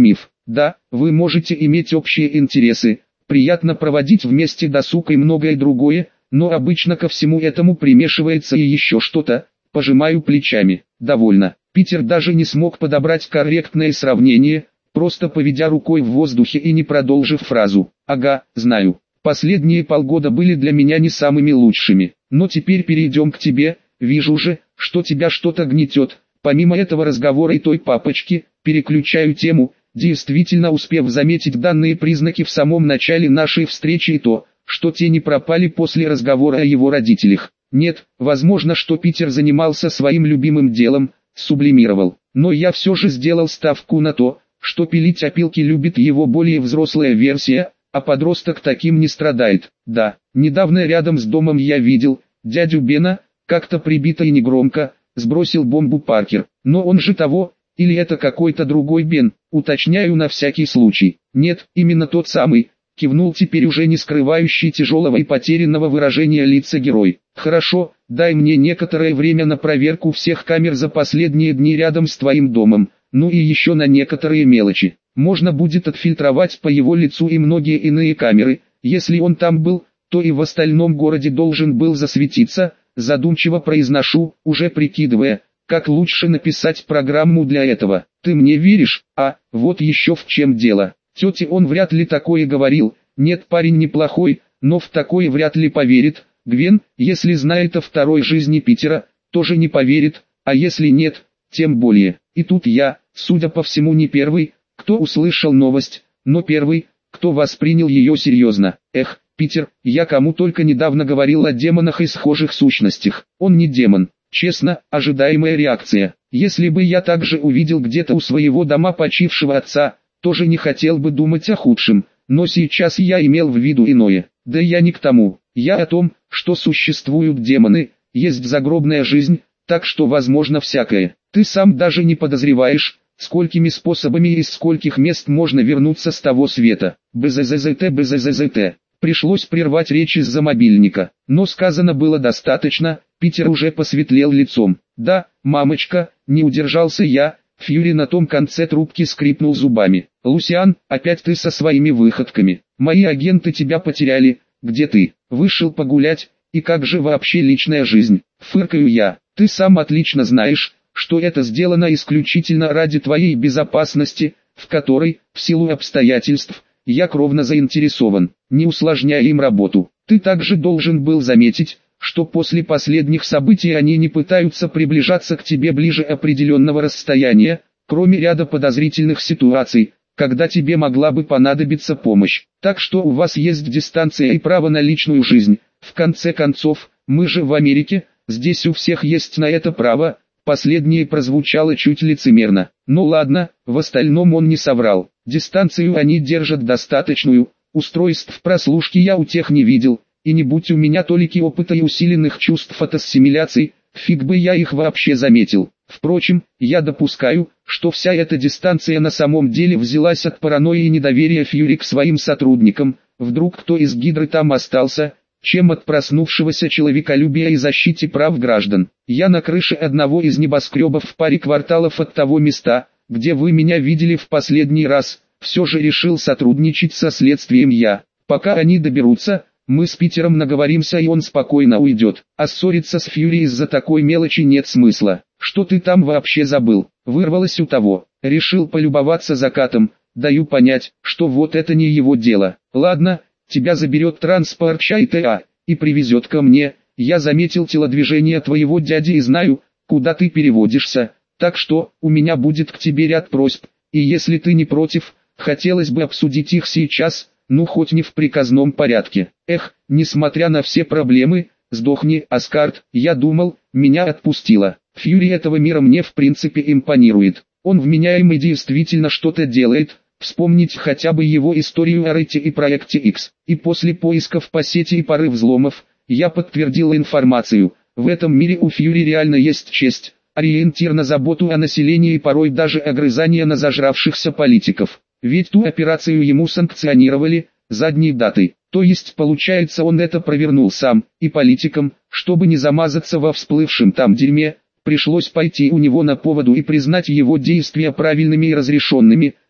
Да, вы можете иметь общие интересы, приятно проводить вместе досуг и многое другое, но обычно ко всему этому примешивается и еще что-то. Пожимаю плечами. Довольно. Питер даже не смог подобрать корректное сравнение, просто поведя рукой в воздухе и не продолжив фразу. Ага, знаю. Последние полгода были для меня не самыми лучшими. Но теперь перейдем к тебе. Вижу же, что тебя что-то гнетет. Помимо этого разговора и той папочки, переключаю тему, действительно успев заметить данные признаки в самом начале нашей встречи и то, что те не пропали после разговора о его родителях. Нет, возможно, что Питер занимался своим любимым делом, сублимировал. Но я все же сделал ставку на то, что пилить опилки любит его более взрослая версия, а подросток таким не страдает. Да, недавно рядом с домом я видел дядю Бена, как-то прибито и негромко, сбросил бомбу Паркер. Но он же того, или это какой-то другой Бен, уточняю на всякий случай. Нет, именно тот самый, кивнул теперь уже не скрывающий тяжелого и потерянного выражения лица герой. Хорошо, дай мне некоторое время на проверку всех камер за последние дни рядом с твоим домом, ну и еще на некоторые мелочи. Можно будет отфильтровать по его лицу и многие иные камеры, если он там был, то и в остальном городе должен был засветиться, задумчиво произношу, уже прикидывая, как лучше написать программу для этого. Ты мне веришь? А, вот еще в чем дело. Тете он вряд ли такое говорил, нет, парень неплохой, но в такое вряд ли поверит. Гвен, если знает о второй жизни Питера, тоже не поверит, а если нет, тем более. И тут я, судя по всему, не первый, кто услышал новость, но первый, кто воспринял ее серьезно. Эх, Питер, я кому только недавно говорил о демонах и схожих сущностях. Он не демон. Честно, ожидаемая реакция. Если бы я также увидел где-то у своего дома почившего отца, тоже не хотел бы думать о худшем, но сейчас я имел в виду иное. Да я не к тому. Я о том, что существуют демоны, есть загробная жизнь, так что возможно всякое. Ты сам даже не подозреваешь, сколькими способами и из скольких мест можно вернуться с того света. БЗЗЗТ, БЗЗЗТ. Пришлось прервать речь из-за мобильника, но сказано было достаточно, Питер уже посветлел лицом. Да, мамочка, не удержался я, Фьюри на том конце трубки скрипнул зубами. Лусиан, опять ты со своими выходками. Мои агенты тебя потеряли, где ты? Вышел погулять, и как же вообще личная жизнь? Фыркаю я, ты сам отлично знаешь, что это сделано исключительно ради твоей безопасности, в которой, в силу обстоятельств, я кровно заинтересован, не усложняя им работу. Ты также должен был заметить, что после последних событий они не пытаются приближаться к тебе ближе определенного расстояния, кроме ряда подозрительных ситуаций, когда тебе могла бы понадобиться помощь. Так что у вас есть дистанция и право на личную жизнь. В конце концов, мы же в Америке, здесь у всех есть на это право. Последнее прозвучало чуть лицемерно. Ну ладно, в остальном он не соврал. Дистанцию они держат достаточную, устройств прослушки я у тех не видел, и не будь у меня толики опыта и усиленных чувств от ассимиляции, фиг бы я их вообще заметил. Впрочем, я допускаю, что вся эта дистанция на самом деле взялась от паранойи и недоверия Фьюри к своим сотрудникам, вдруг кто из Гидры там остался, чем от проснувшегося человеколюбия и защите прав граждан. Я на крыше одного из небоскребов в паре кварталов от того места, где вы меня видели в последний раз, все же решил сотрудничать со следствием я. Пока они доберутся, мы с Питером наговоримся и он спокойно уйдет. А ссориться с Фьюри из-за такой мелочи нет смысла. Что ты там вообще забыл? Вырвалось у того. Решил полюбоваться закатом. Даю понять, что вот это не его дело. Ладно, тебя заберет транспорт ЧАИТА и привезет ко мне. Я заметил телодвижение твоего дяди и знаю, куда ты переводишься. Так что, у меня будет к тебе ряд просьб. И если ты не против, хотелось бы обсудить их сейчас, ну хоть не в приказном порядке. Эх, несмотря на все проблемы, сдохни, Аскард, я думал, меня отпустило. Фьюри этого мира мне в принципе импонирует. Он вменяем и действительно что-то делает. Вспомнить хотя бы его историю о Рете и проекте X. И после поисков по сети и пары взломов, я подтвердил информацию. В этом мире у Фьюри реально есть честь, ориентир на заботу о населении и порой даже огрызание на зажравшихся политиков. Ведь ту операцию ему санкционировали, задней датой. То есть получается он это провернул сам, и политикам, чтобы не замазаться во всплывшем там дерьме, пришлось пойти у него на поводу и признать его действия правильными и разрешенными,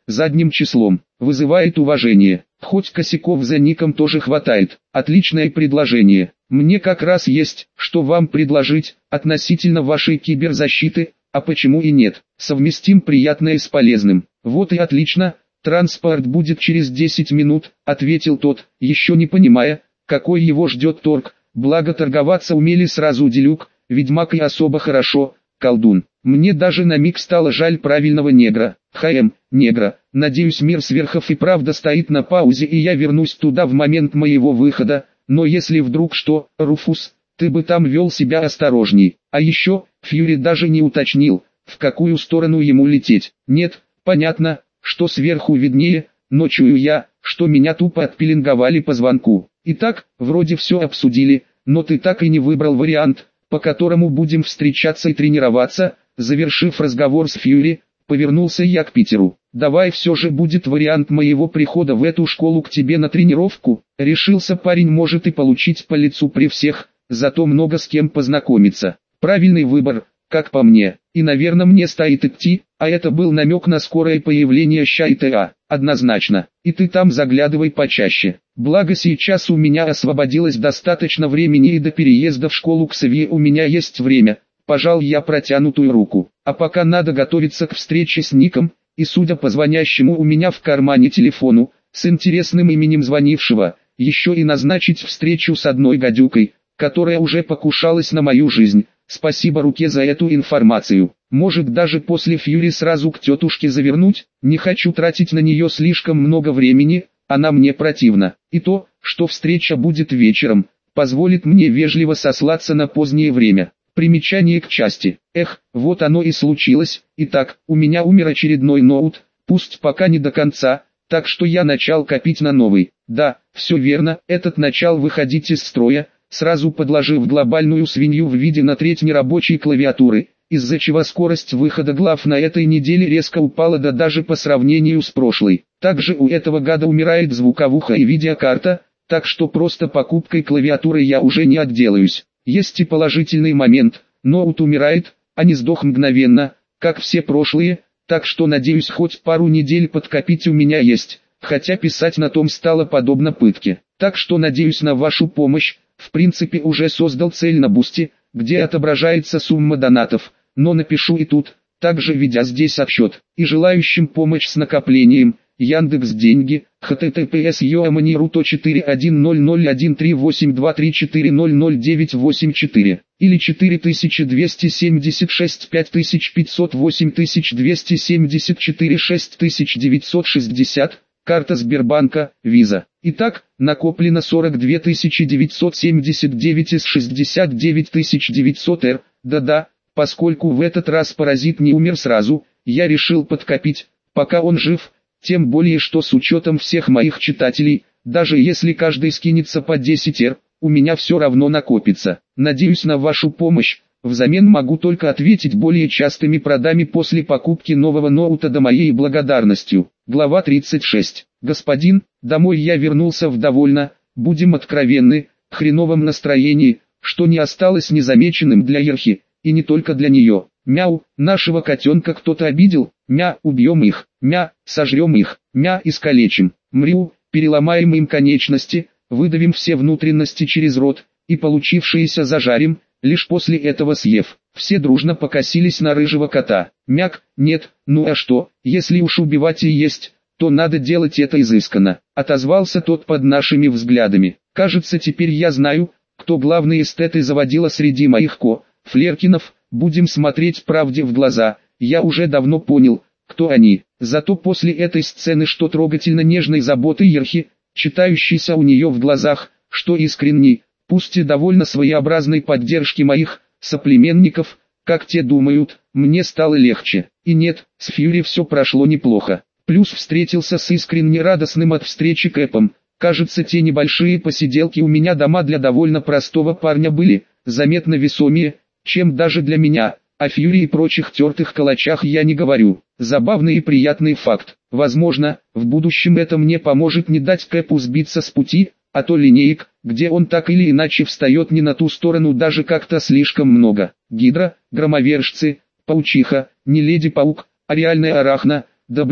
задним числом. Вызывает уважение. Хоть косяков за ником тоже хватает. Отличное предложение. Мне как раз есть, что вам предложить, относительно вашей киберзащиты, а почему и нет. Совместим приятное с полезным. Вот и отлично, транспорт будет через десять минут, ответил тот, еще не понимая, какой его ждет торг. Благо торговаться умели сразу Делюк, ведьмак и особо хорошо, колдун. Мне даже на миг стало жаль правильного негра. ХМ, негра, надеюсь мир сверхов и правда стоит на паузе и я вернусь туда в момент моего выхода, но если вдруг что, Руфус, ты бы там вел себя осторожней. А еще, Фьюри даже не уточнил, в какую сторону ему лететь. Нет, понятно, что сверху виднее, но чую я, что меня тупо отпеленговали по звонку. Итак, вроде все обсудили, но ты так и не выбрал вариант, по которому будем встречаться и тренироваться. Завершив разговор с Фьюри, повернулся я к Питеру. Давай все же будет вариант моего прихода в эту школу к тебе на тренировку. Решился парень, может и получить по лицу при всех, зато много с кем познакомиться. Правильный выбор, как по мне, и наверное мне стоит идти, а это был намек на скорое появление Ща и ТА, однозначно, и ты там заглядывай почаще. Благо сейчас у меня освободилось достаточно времени и до переезда в школу к Савье у меня есть время. Пожал я протянутую руку, а пока надо готовиться к встрече с Ником, и судя по звонящему у меня в кармане телефону, с интересным именем звонившего, еще и назначить встречу с одной гадюкой, которая уже покушалась на мою жизнь. Спасибо руке за эту информацию. Может даже после Фьюри сразу к тетушке завернуть, не хочу тратить на нее слишком много времени, она мне противна. И то, что встреча будет вечером, позволит мне вежливо сослаться на позднее время. Примечание к части. Эх, вот оно и случилось. Итак, у меня умер очередной ноут, пусть пока не до конца, так что я начал копить на новый. Да, все верно, этот начал выходить из строя, сразу подложив глобальную свинью в виде на треть нерабочей клавиатуры, из-за чего скорость выхода глав на этой неделе резко упала, да даже по сравнению с прошлой. Также у этого гада умирает звуковуха и видеокарта, так что просто покупкой клавиатуры я уже не отделаюсь. Есть и положительный момент, ноут умирает, а не сдох мгновенно, как все прошлые, так что надеюсь хоть пару недель подкопить у меня есть, хотя писать на том стало подобно пытке. Так что надеюсь на вашу помощь, в принципе уже создал цель на Бусти, где отображается сумма донатов, но напишу и тут, также ведя здесь отсчет, и желающим помощь с накоплением. Яндекс деньги, https yoamani.ru четыре один ноль ноль один три восемь два три четыре ноль ноль девять восемь четыре, или четыре тысячи двести семьдесят шесть пять тысяч пятьсот восемь тысяч двести семьдесят четыре шесть тысяч девятьсот шестьдесят, карта Сбербанка, Виза. Итак, накоплено сорок две тысячи девятьсот семьдесят девять из шестьдесят девять тысяч девятьсот эр, да-да, поскольку в этот раз паразит не умер сразу, я решил подкопить, пока он жив. Тем более что с учетом всех моих читателей, даже если каждый скинется по десять эр, у меня все равно накопится. Надеюсь на вашу помощь, взамен могу только ответить более частыми продами после покупки нового ноута до моей благодарностью. Глава тридцать шесть. Господин, домой я вернулся в довольно, будем откровенны, хреновом настроении, что не осталось незамеченным для Ерхи, и не только для нее. Мяу, нашего котенка кто-то обидел, мя, убьем их, мя, сожрем их, мя, искалечим, мрю, переломаем им конечности, выдавим все внутренности через рот, и получившиеся зажарим, лишь после этого съев. Все дружно покосились на рыжего кота. Мяк, нет, ну а что, если уж убивать и есть, то надо делать это изысканно, отозвался тот под нашими взглядами. Кажется, теперь я знаю, кто главный эстет и заводила среди моих ко, Флеркинов. Будем смотреть правде в глаза, я уже давно понял, кто они. Зато после этой сцены, что трогательно нежной заботы Ерхи, читающейся у нее в глазах, что искренней, пусть и довольно своеобразной поддержки моих соплеменников, как те думают, мне стало легче. И нет, с Фьюри все прошло неплохо. Плюс встретился с искренне радостным от встречи Кэпом. Кажется, те небольшие посиделки у меня дома для довольно простого парня были, заметно весомее, чем даже для меня, о Фьюри и прочих тертых калачах я не говорю. Забавный и приятный факт. Возможно, в будущем это мне поможет не дать Кэпу сбиться с пути, а то линеек, где он так или иначе встает не на ту сторону, даже как-то слишком много. Гидра, громовержцы, паучиха, не леди-паук, а реальная арахна, да блин,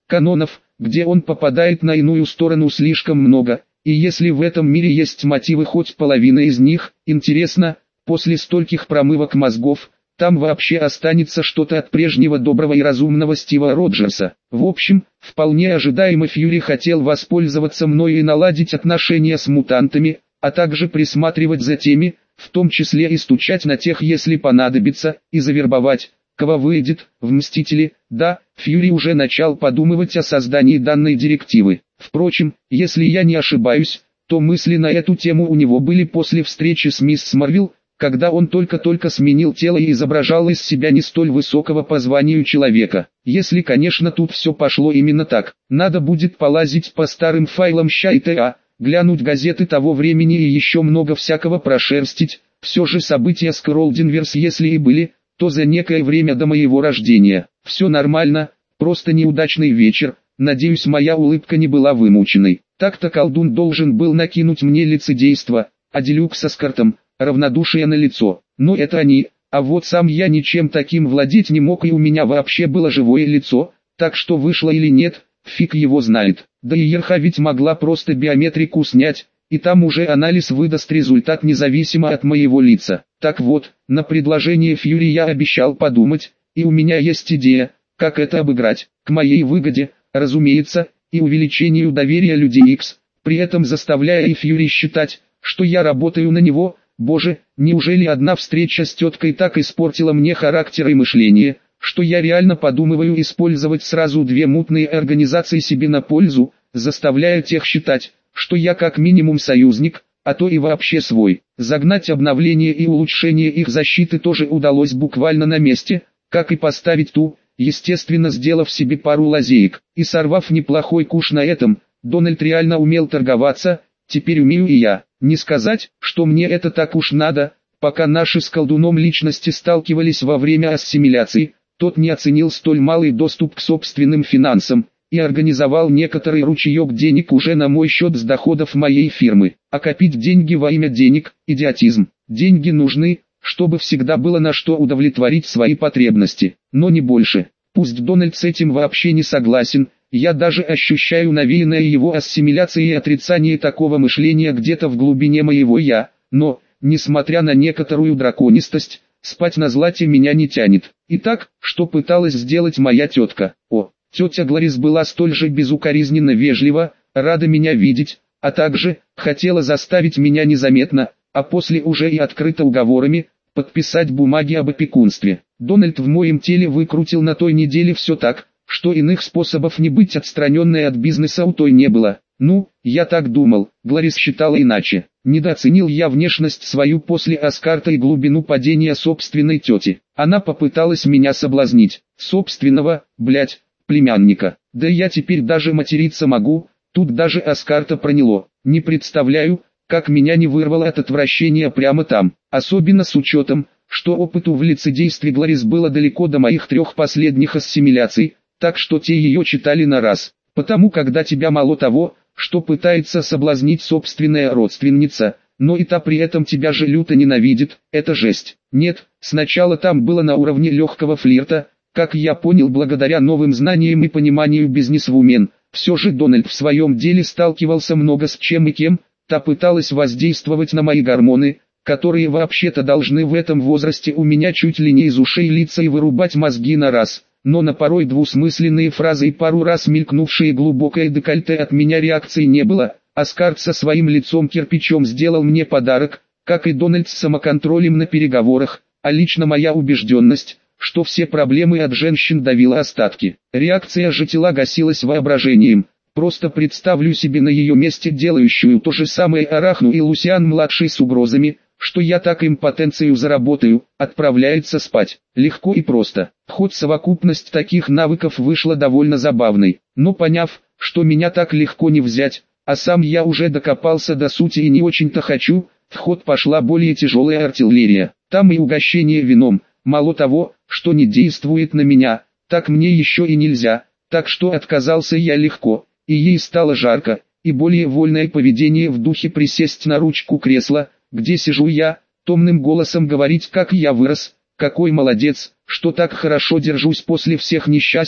канонов, где он попадает на иную сторону, слишком много, и если в этом мире есть мотивы хоть половина из них, интересно, после стольких промывок мозгов, там вообще останется что-то от прежнего доброго и разумного Стива Роджерса. В общем, вполне ожидаемо Фьюри хотел воспользоваться мною и наладить отношения с мутантами, а также присматривать за теми, в том числе и стучать на тех, если понадобится, и завербовать, кого выйдет, в Мстители. Да, Фьюри уже начал подумывать о создании данной директивы. Впрочем, если я не ошибаюсь, то мысли на эту тему у него были после встречи с мисс Марвел, когда он только-только сменил тело и изображал из себя не столь высокого по званию человека. Если, конечно, тут все пошло именно так, надо будет полазить по старым файлам ща и т.а., глянуть газеты того времени и еще много всякого прошерстить. Все же события Скролдинверс, если и были, то за некое время до моего рождения. Все нормально, просто неудачный вечер, надеюсь, моя улыбка не была вымученной. Так-то колдун должен был накинуть мне лицедейство, а Делюкс с Картом равнодушие на лицо. Но это они, а вот сам я ничем таким владеть не мог, и у меня вообще было живое лицо, так что вышло или нет, фиг его знает. Да и Ерха ведь могла просто биометрику снять, и там уже анализ выдаст результат независимо от моего лица. Так вот, на предложение Фьюри я обещал подумать, и у меня есть идея, как это обыграть, к моей выгоде, разумеется, и увеличению доверия людей X, при этом заставляя и Фьюри считать, что я работаю на него. Боже, неужели одна встреча с теткой так испортила мне характер и мышление, что я реально подумываю использовать сразу две мутные организации себе на пользу, заставляя тех считать, что я как минимум союзник, а то и вообще свой. Загнать обновление и улучшение их защиты тоже удалось буквально на месте, как и поставить ту, естественно, сделав себе пару лазеек. И сорвав неплохой куш на этом, Дональд реально умел торговаться, теперь умею и я. Не сказать, что мне это так уж надо, пока наши с колдуном личности сталкивались во время ассимиляции, тот не оценил столь малый доступ к собственным финансам, и организовал некоторый ручеек денег уже на мой счет с доходов моей фирмы. А копить деньги во имя денег – идиотизм. Деньги нужны, чтобы всегда было на что удовлетворить свои потребности, но не больше. Пусть Дональд с этим вообще не согласен, я даже ощущаю навеянное его ассимиляцией и отрицание такого мышления где-то в глубине моего «я», но, несмотря на некоторую драконистость, спать на злате меня не тянет. Итак, что пыталась сделать моя тетка? О, тетя Глорис была столь же безукоризненно вежлива, рада меня видеть, а также хотела заставить меня незаметно, а после уже и открыто уговорами, подписать бумаги об опекунстве. Дональд в моем теле выкрутил на той неделе все так, что иных способов не быть отстраненной от бизнеса у той не было. Ну, я так думал, Глорис считала иначе. Недооценил я внешность свою после Аскарта и глубину падения собственной тети. Она попыталась меня соблазнить. Собственного, блять, племянника. Да я теперь даже материться могу, тут даже Аскарта проняло. Не представляю, как меня не вырвало от отвращения прямо там. Особенно с учетом, что опыту в лицедействе Глорис было далеко до моих трех последних ассимиляций, так что те ее читали на раз. Потому когда тебя мало того, что пытается соблазнить собственная родственница, но и та при этом тебя же люто ненавидит, это жесть. Нет, сначала там было на уровне легкого флирта, как я понял благодаря новым знаниям и пониманию бизнесвумен. Все же Дональд в своем деле сталкивался много с чем и кем, та пыталась воздействовать на мои гормоны, которые вообще-то должны в этом возрасте у меня чуть ли не из ушей литься и вырубать мозги на раз. Но на порой двусмысленные фразы и пару раз мелькнувшие глубокое декольте от меня реакции не было. Аскарт со своим лицом кирпичом сделал мне подарок, как и Дональд с самоконтролем на переговорах, а лично моя убежденность, что все проблемы от женщин давила остатки. Реакция же тела гасилась воображением. Просто представлю себе на ее месте делающую то же самое Арахну и Лусиан-младший с угрозами, что я так импотенцию заработаю, отправляется спать. Легко и просто. Хоть совокупность таких навыков вышла довольно забавной, но поняв, что меня так легко не взять, а сам я уже докопался до сути и не очень-то хочу, в ход пошла более тяжелая артиллерия. Там и угощение вином, мало того, что не действует на меня, так мне еще и нельзя, так что отказался я легко, и ей стало жарко, и более вольное поведение в духе присесть на ручку кресла, где сижу я, томным голосом говорить, как я вырос, какой молодец, что так хорошо держусь после всех несчастий,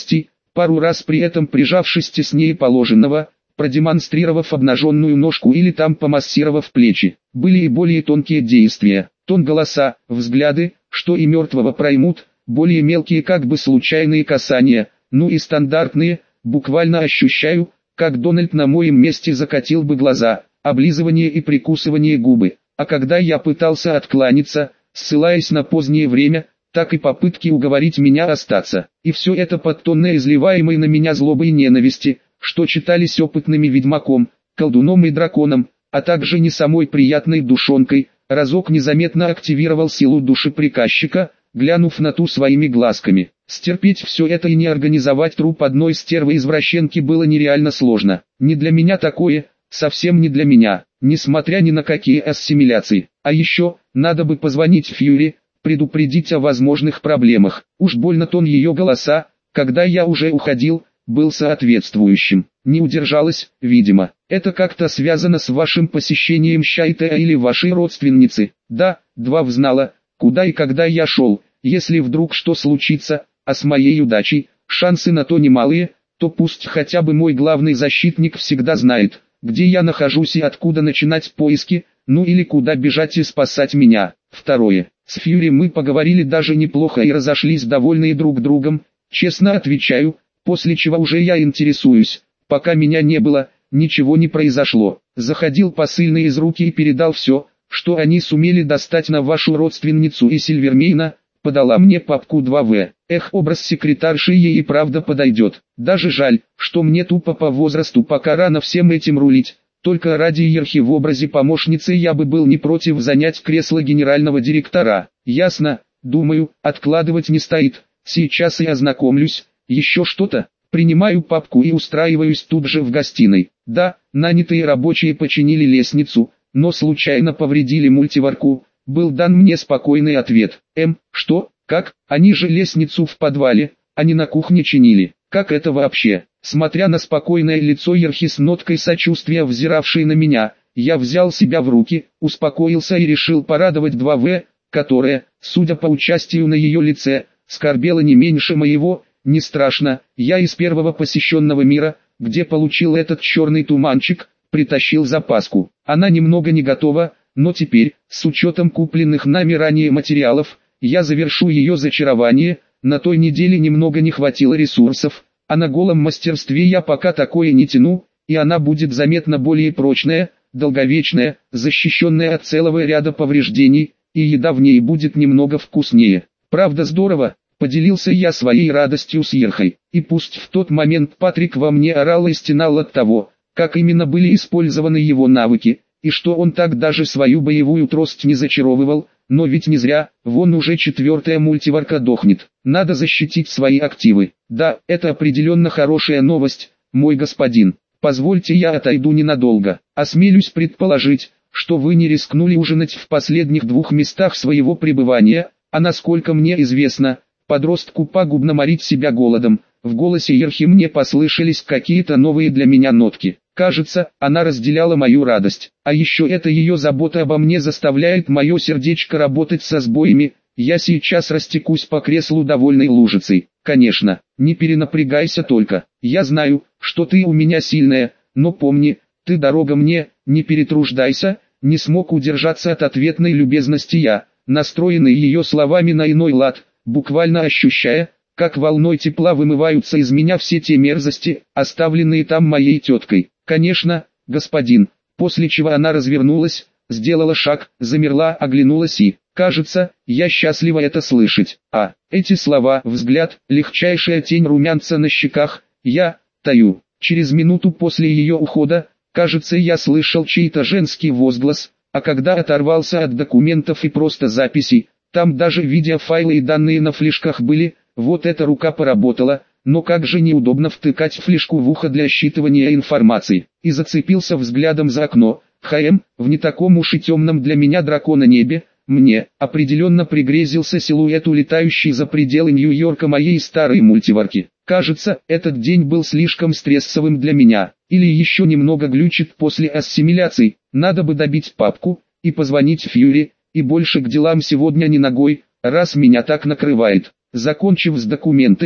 пару раз при этом прижавшись теснее положенного, продемонстрировав обнаженную ножку или там помассировав плечи. Были и более тонкие действия, тон голоса, взгляды, что и мертвого проймут, более мелкие как бы случайные касания, ну и стандартные, буквально ощущаю, как Дональд на моем месте закатил бы глаза, облизывание и прикусывание губы, а когда я пытался откланяться, ссылаясь на позднее время, так и попытки уговорить меня остаться. И все это под тонной изливаемой на меня злобой и ненависти, что читались опытными ведьмаком, колдуном и драконом, а также не самой приятной душонкой. Разок незаметно активировал силу души приказчика, глянув на ту своими глазками. Стерпеть все это и не организовать труп одной стервы-извращенки было нереально сложно. Не для меня такое, совсем не для меня, несмотря ни на какие ассимиляции. А еще, надо бы позвонить Фьюри, предупредить о возможных проблемах. Уж больно тон ее голоса, когда я уже уходил, был соответствующим. Не удержалась, видимо. Это как-то связано с вашим посещением Щайтеа или вашей родственницы. Да, два знала, куда и когда я шел. Если вдруг что случится, а с моей удачей, шансы на то немалые, то пусть хотя бы мой главный защитник всегда знает, где я нахожусь и откуда начинать поиски, ну или куда бежать и спасать меня. Второе. С Фьюри мы поговорили даже неплохо и разошлись довольные друг другом, честно отвечаю, после чего уже я интересуюсь, пока меня не было, ничего не произошло. Заходил посыльный из руки и передал все, что они сумели достать на вашу родственницу и Сильвермейна, подала мне папку два вэ. Эх, образ секретарши ей и правда подойдет. Даже жаль, что мне тупо по возрасту пока рано всем этим рулить. Только ради иерархии в образе помощницы я бы был не против занять кресло генерального директора. Ясно, думаю, откладывать не стоит. Сейчас и ознакомлюсь. Еще что-то? Принимаю папку и устраиваюсь тут же в гостиной. Да, нанятые рабочие починили лестницу, но случайно повредили мультиварку. Был дан мне спокойный ответ. Эм, что, как, они же лестницу в подвале, а не на кухне чинили. Как это вообще? Смотря на спокойное лицо Ерхи с ноткой сочувствия взиравшей на меня, я взял себя в руки, успокоился и решил порадовать два вэ, которое, судя по участию на ее лице, скорбело не меньше моего. Не страшно, я из первого посещенного мира, где получил этот черный туманчик, притащил запаску. Она немного не готова, но теперь, с учетом купленных нами ранее материалов, я завершу ее зачарование. На той неделе немного не хватило ресурсов, а на голом мастерстве я пока такое не тяну, и она будет заметно более прочная, долговечная, защищенная от целого ряда повреждений, и еда в ней будет немного вкуснее. Правда здорово, поделился я своей радостью с Ерхой, и пусть в тот момент Патрик во мне орал и стенал от того, как именно были использованы его навыки, и что он так даже свою боевую трость не зачаровывал, но ведь не зря, вон уже четвертая мультиварка дохнет. Надо защитить свои активы. Да, это определенно хорошая новость, мой господин. Позвольте я отойду ненадолго. Осмелюсь предположить, что вы не рискнули ужинать в последних двух местах своего пребывания, а насколько мне известно, подростку пагубно морить себя голодом. В голосе Ерхи мне послышались какие-то новые для меня нотки. Кажется, она разделяла мою радость. А еще это ее забота обо мне заставляет мое сердечко работать со сбоями. Я сейчас растекусь по креслу довольной лужицей. Конечно, не перенапрягайся только. Я знаю, что ты у меня сильная, но помни, ты дорога мне, не перетруждайся. Не смог удержаться от ответной любезности я, настроенный ее словами на иной лад, буквально ощущая, как волной тепла вымываются из меня все те мерзости, оставленные там моей теткой. Конечно, господин, после чего она развернулась, сделала шаг, замерла, оглянулась и, кажется, я счастлива это слышать. А, эти слова, взгляд, легчайшая тень румянца на щеках, я, таю. Через минуту после ее ухода, кажется, я слышал чей-то женский возглас, а когда оторвался от документов и просто записей, там даже видеофайлы и данные на флешках были. Вот эта рука поработала, но как же неудобно втыкать флешку в ухо для считывания информации. И зацепился взглядом за окно. ХМ, в не таком уж и темном для меня дракона небе, мне определенно пригрезился силуэт, улетающий за пределы Нью-Йорка моей старой мультиварки. Кажется, этот день был слишком стрессовым для меня, или еще немного глючит после ассимиляции. Надо бы добить папку, и позвонить Фьюри, и больше к делам сегодня не ногой, раз меня так накрывает. Закончив с документами,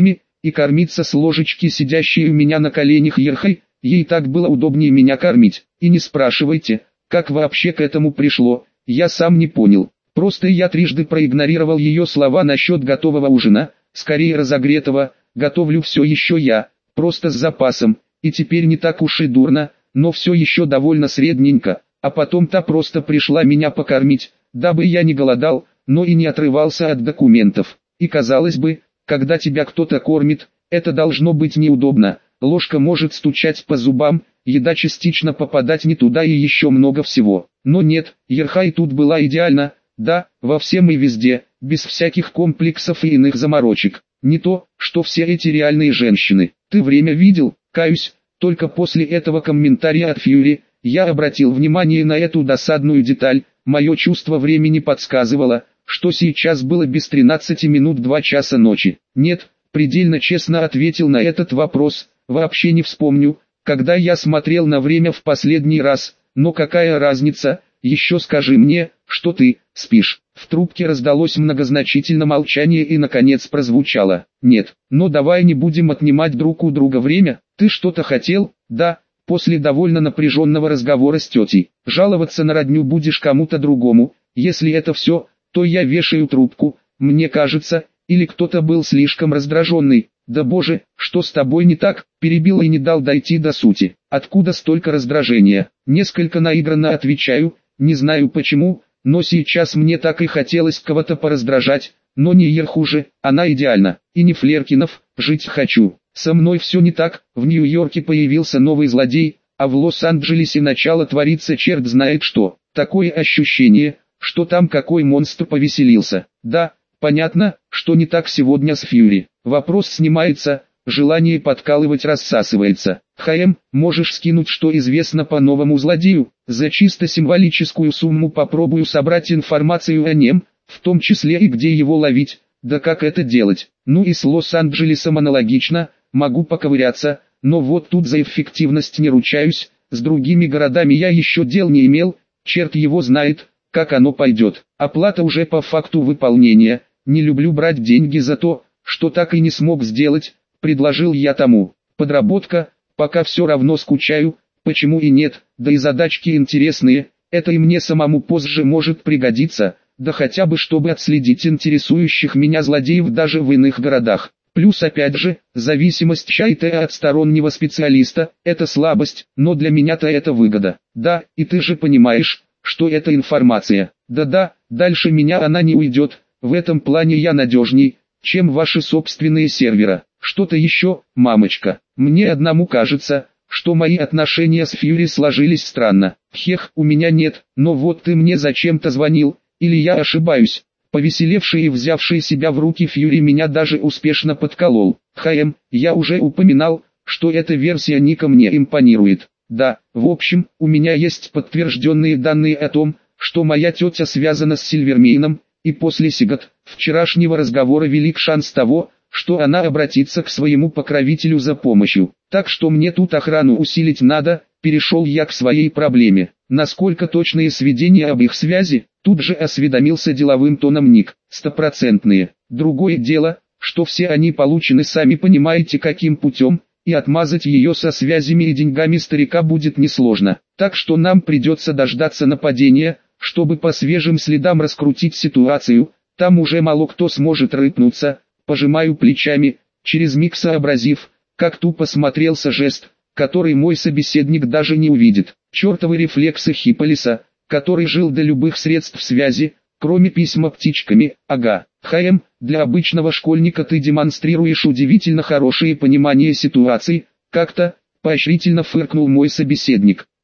и кормиться с ложечки сидящей у меня на коленях Ерхой, ей так было удобнее меня кормить. И не спрашивайте, как вообще к этому пришло, я сам не понял. Просто я трижды проигнорировал ее слова насчет готового ужина, скорее разогретого, готовлю все еще я, просто с запасом, и теперь не так уж и дурно, но все еще довольно средненько, а потом та просто пришла меня покормить, дабы я не голодал, но и не отрывался от документов. И казалось бы, когда тебя кто-то кормит, это должно быть неудобно, ложка может стучать по зубам, еда частично попадать не туда и еще много всего. Но нет, Ерхай тут была идеальна, да, во всем и везде, без всяких комплексов и иных заморочек. Не то, что все эти реальные женщины. Ты время видел, каюсь, только после этого комментария от Фьюри, я обратил внимание на эту досадную деталь, мое чувство времени подсказывало, что сейчас было без тринадцати минут два часа ночи. Нет, предельно честно ответил на этот вопрос, вообще не вспомню, когда я смотрел на время в последний раз, но какая разница, еще скажи мне, что ты спишь. В трубке раздалось многозначительное молчание и наконец прозвучало: нет, но давай не будем отнимать друг у друга время, ты что-то хотел? Да, после довольно напряженного разговора с тетей. Жаловаться на родню будешь кому-то другому, если это все, то я вешаю трубку, мне кажется, или кто-то был слишком раздраженный. Да боже, что с тобой не так, перебил и не дал дойти до сути. Откуда столько раздражения? Несколько наигранно отвечаю, не знаю почему, но сейчас мне так и хотелось кого-то пораздражать, но не Ерху же, она идеальна, и не Флеркинов, жить хочу. Со мной все не так, в Нью-Йорке появился новый злодей, а в Лос-Анджелесе начало твориться черт знает что. Такое ощущение, что там какой монстр повеселился. Да, понятно, что не так сегодня с Фьюри. Вопрос снимается, желание подкалывать рассасывается. ХМ, можешь скинуть, что известно по новому злодею? За чисто символическую сумму попробую собрать информацию о нем, в том числе и где его ловить, да как это делать. Ну и с Лос-Анджелесом аналогично, могу поковыряться, но вот тут за эффективность не ручаюсь, с другими городами я еще дел не имел, черт его знает, как оно пойдет. Оплата уже по факту выполнения, не люблю брать деньги за то, что так и не смог сделать, предложил я тому. Подработка, пока все равно скучаю, почему и нет, да и задачки интересные, это и мне самому позже может пригодиться, да хотя бы чтобы отследить интересующих меня злодеев даже в иных городах. Плюс опять же, зависимость чайта от стороннего специалиста, это слабость, но для меня-то это выгода. Да, и ты же понимаешь, что это информация. Да-да, дальше меня она не уйдет, в этом плане я надежней, чем ваши собственные сервера. Что-то еще, мамочка, мне одному кажется, что мои отношения с Фьюри сложились странно. Хех, у меня нет, но вот ты мне зачем-то звонил, или я ошибаюсь? Повеселевший и взявший себя в руки Фьюри меня даже успешно подколол. ХМ, я уже упоминал, что эта версия ника мне импонирует. Да, в общем, у меня есть подтвержденные данные о том, что моя тетя связана с Сильвермейном, и после сигат, вчерашнего разговора велик шанс того, что она обратится к своему покровителю за помощью. Так что мне тут охрану усилить надо, перешел я к своей проблеме. Насколько точные сведения об их связи, тут же осведомился деловым тоном Ник. Стопроцентные. Другое дело, что все они получены сами понимаете каким путем, и отмазать ее со связями и деньгами старика будет несложно. Так что нам придется дождаться нападения, чтобы по свежим следам раскрутить ситуацию, там уже мало кто сможет рыпнуться. Пожимаю плечами, через миг сообразив, как тупо смотрелся жест, который мой собеседник даже не увидит. Чертовы рефлексы Хипполиса, который жил до любых средств связи, кроме письма птичками. Ага, ХМ, для обычного школьника ты демонстрируешь удивительно хорошее понимание ситуации, как-то, поощрительно фыркнул мой собеседник.